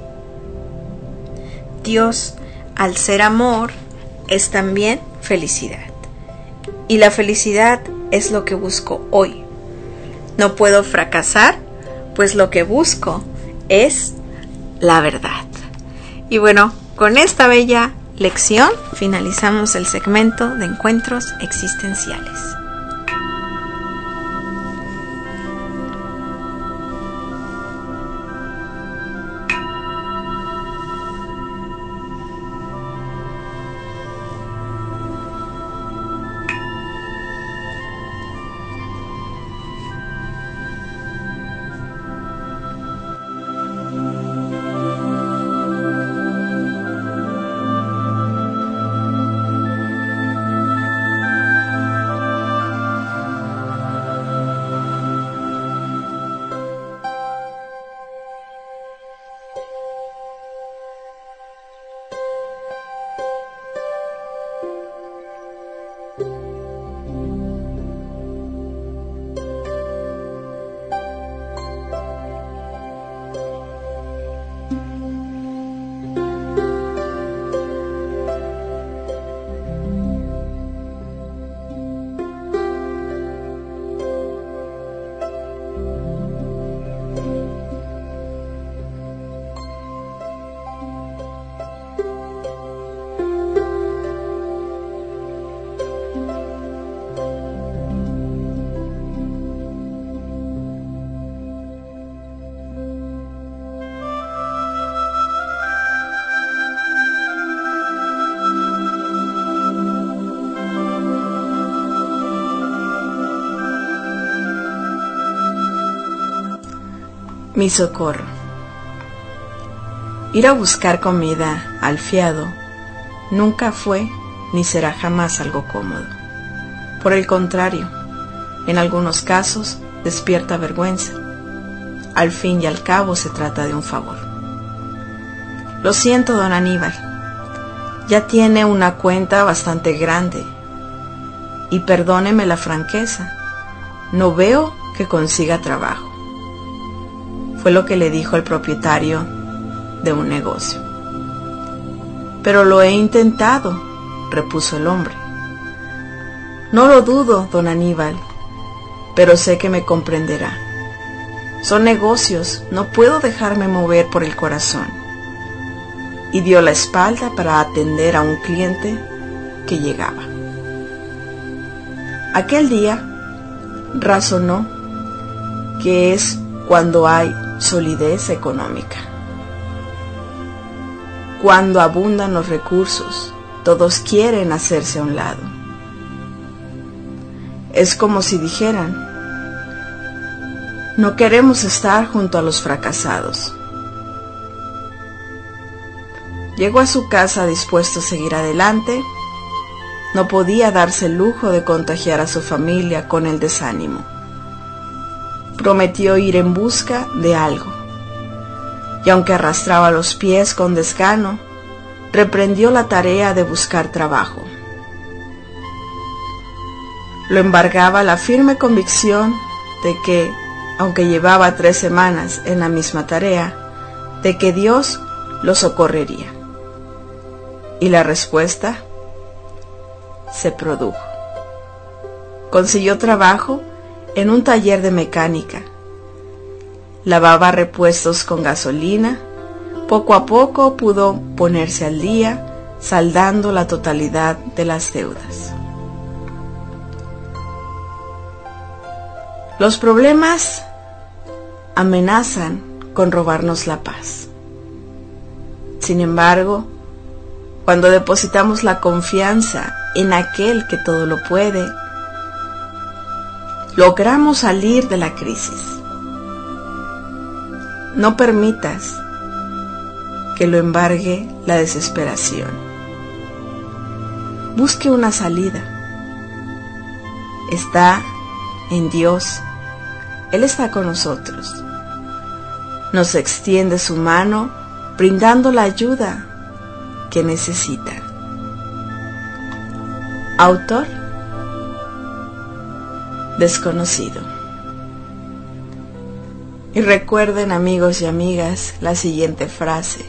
Dios, al ser amor, es también felicidad. Y la felicidad es lo que busco hoy. No puedo fracasar, pues lo que busco es la verdad. Y bueno, con esta bella lección finalizamos el segmento de encuentros existenciales. Mi socorro. Ir a buscar comida al fiado nunca fue ni será jamás algo cómodo. Por el contrario, en algunos casos despierta vergüenza. Al fin y al cabo se trata de un favor. Lo siento, don Aníbal. Ya tiene una cuenta bastante grande. Y perdóneme la franqueza, no veo que consiga trabajo. Fue lo que le dijo el propietario de un negocio. Pero lo he intentado, repuso el hombre. No lo dudo, don Aníbal, pero sé que me comprenderá. Son negocios, no puedo dejarme mover por el corazón. Y dio la espalda para atender a un cliente que llegaba. Aquel día razonó que es cuando hay solidez económica. Cuando abundan los recursos, todos quieren hacerse a un lado. Es como si dijeran, no queremos estar junto a los fracasados. Llegó a su casa dispuesto a seguir adelante. No podía darse el lujo de contagiar a su familia con el desánimo. Prometió ir en busca de algo. Y aunque arrastraba los pies con desgano, reprendió la tarea de buscar trabajo. Lo embargaba la firme convicción de que, aunque llevaba 3 semanas en la misma tarea, de que Dios lo socorrería. Y la respuesta se produjo. Consiguió trabajo en un taller de mecánica. Lavaba repuestos con gasolina. Poco a poco pudo ponerse al día, saldando la totalidad de las deudas. Los problemas amenazan con robarnos la paz. Sin embargo, cuando depositamos la confianza en aquel que todo lo puede, logramos salir de la crisis. No permitas que lo embargue la desesperación. Busque una salida. Está en Dios. Él está con nosotros. Nos extiende su mano, brindando la ayuda que necesita. Autor desconocido. Y recuerden, amigos y amigas, la siguiente frase.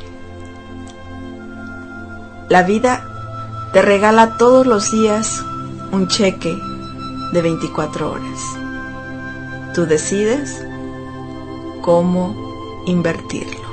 La vida te regala todos los días un cheque de 24 horas. Tú decides cómo invertirlo.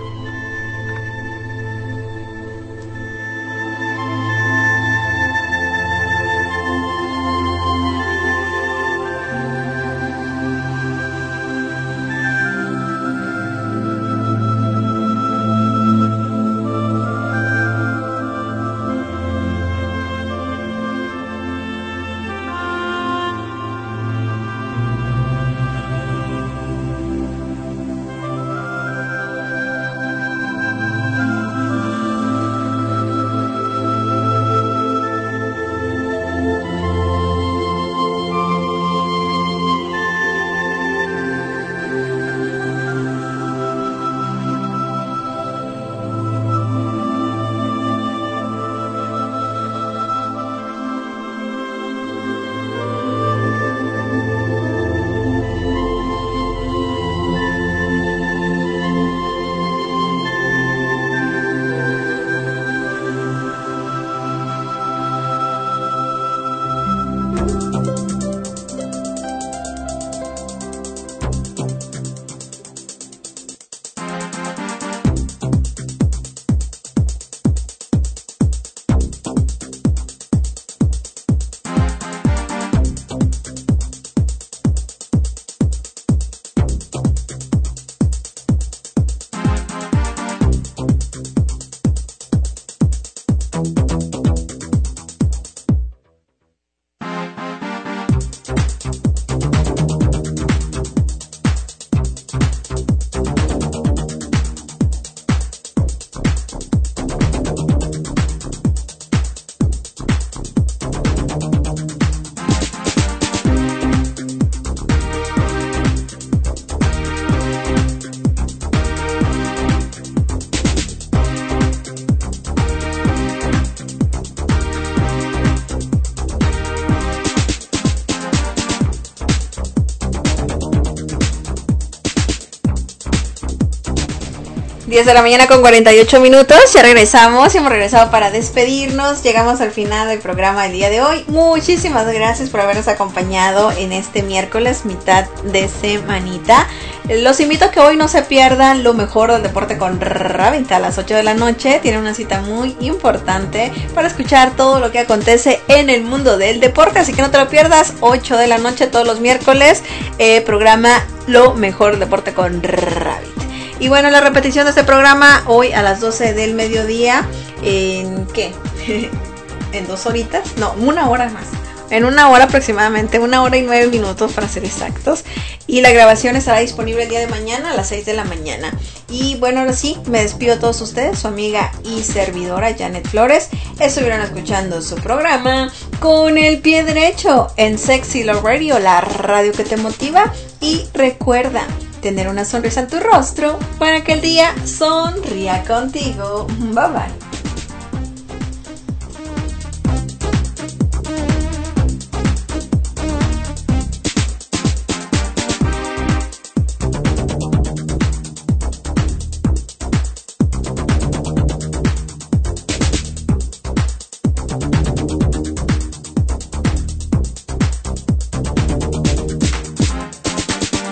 10 de la mañana con 48 minutos, ya regresamos y hemos regresado para despedirnos. Llegamos al final del programa del día de hoy. Muchísimas gracias por habernos acompañado en este miércoles, mitad de semanita. Los invito a que hoy no se pierdan lo mejor del deporte con Rabbit a las 8 de la noche. Tiene una cita muy importante para escuchar todo lo que acontece en el mundo del deporte, así que no te lo pierdas. 8 de la noche todos los miércoles, programa Lo mejor del deporte con Rabbit. Y bueno, la repetición de este programa hoy a las 12 del mediodía. ¿En qué? ¿En 2 horitas? No, 1 hora más. En 1 hora aproximadamente, 1 hora y 9 minutos para ser exactos. Y la grabación estará disponible el día de mañana a las 6 de la mañana. Y bueno, ahora sí, me despido a todos ustedes, su amiga y servidora Janet Flores. Estuvieron escuchando su programa Con el Pie Derecho en Sexy Love Radio, la radio que te motiva. Y recuerda tener una sonrisa en tu rostro para que el día sonría contigo. Bye bye.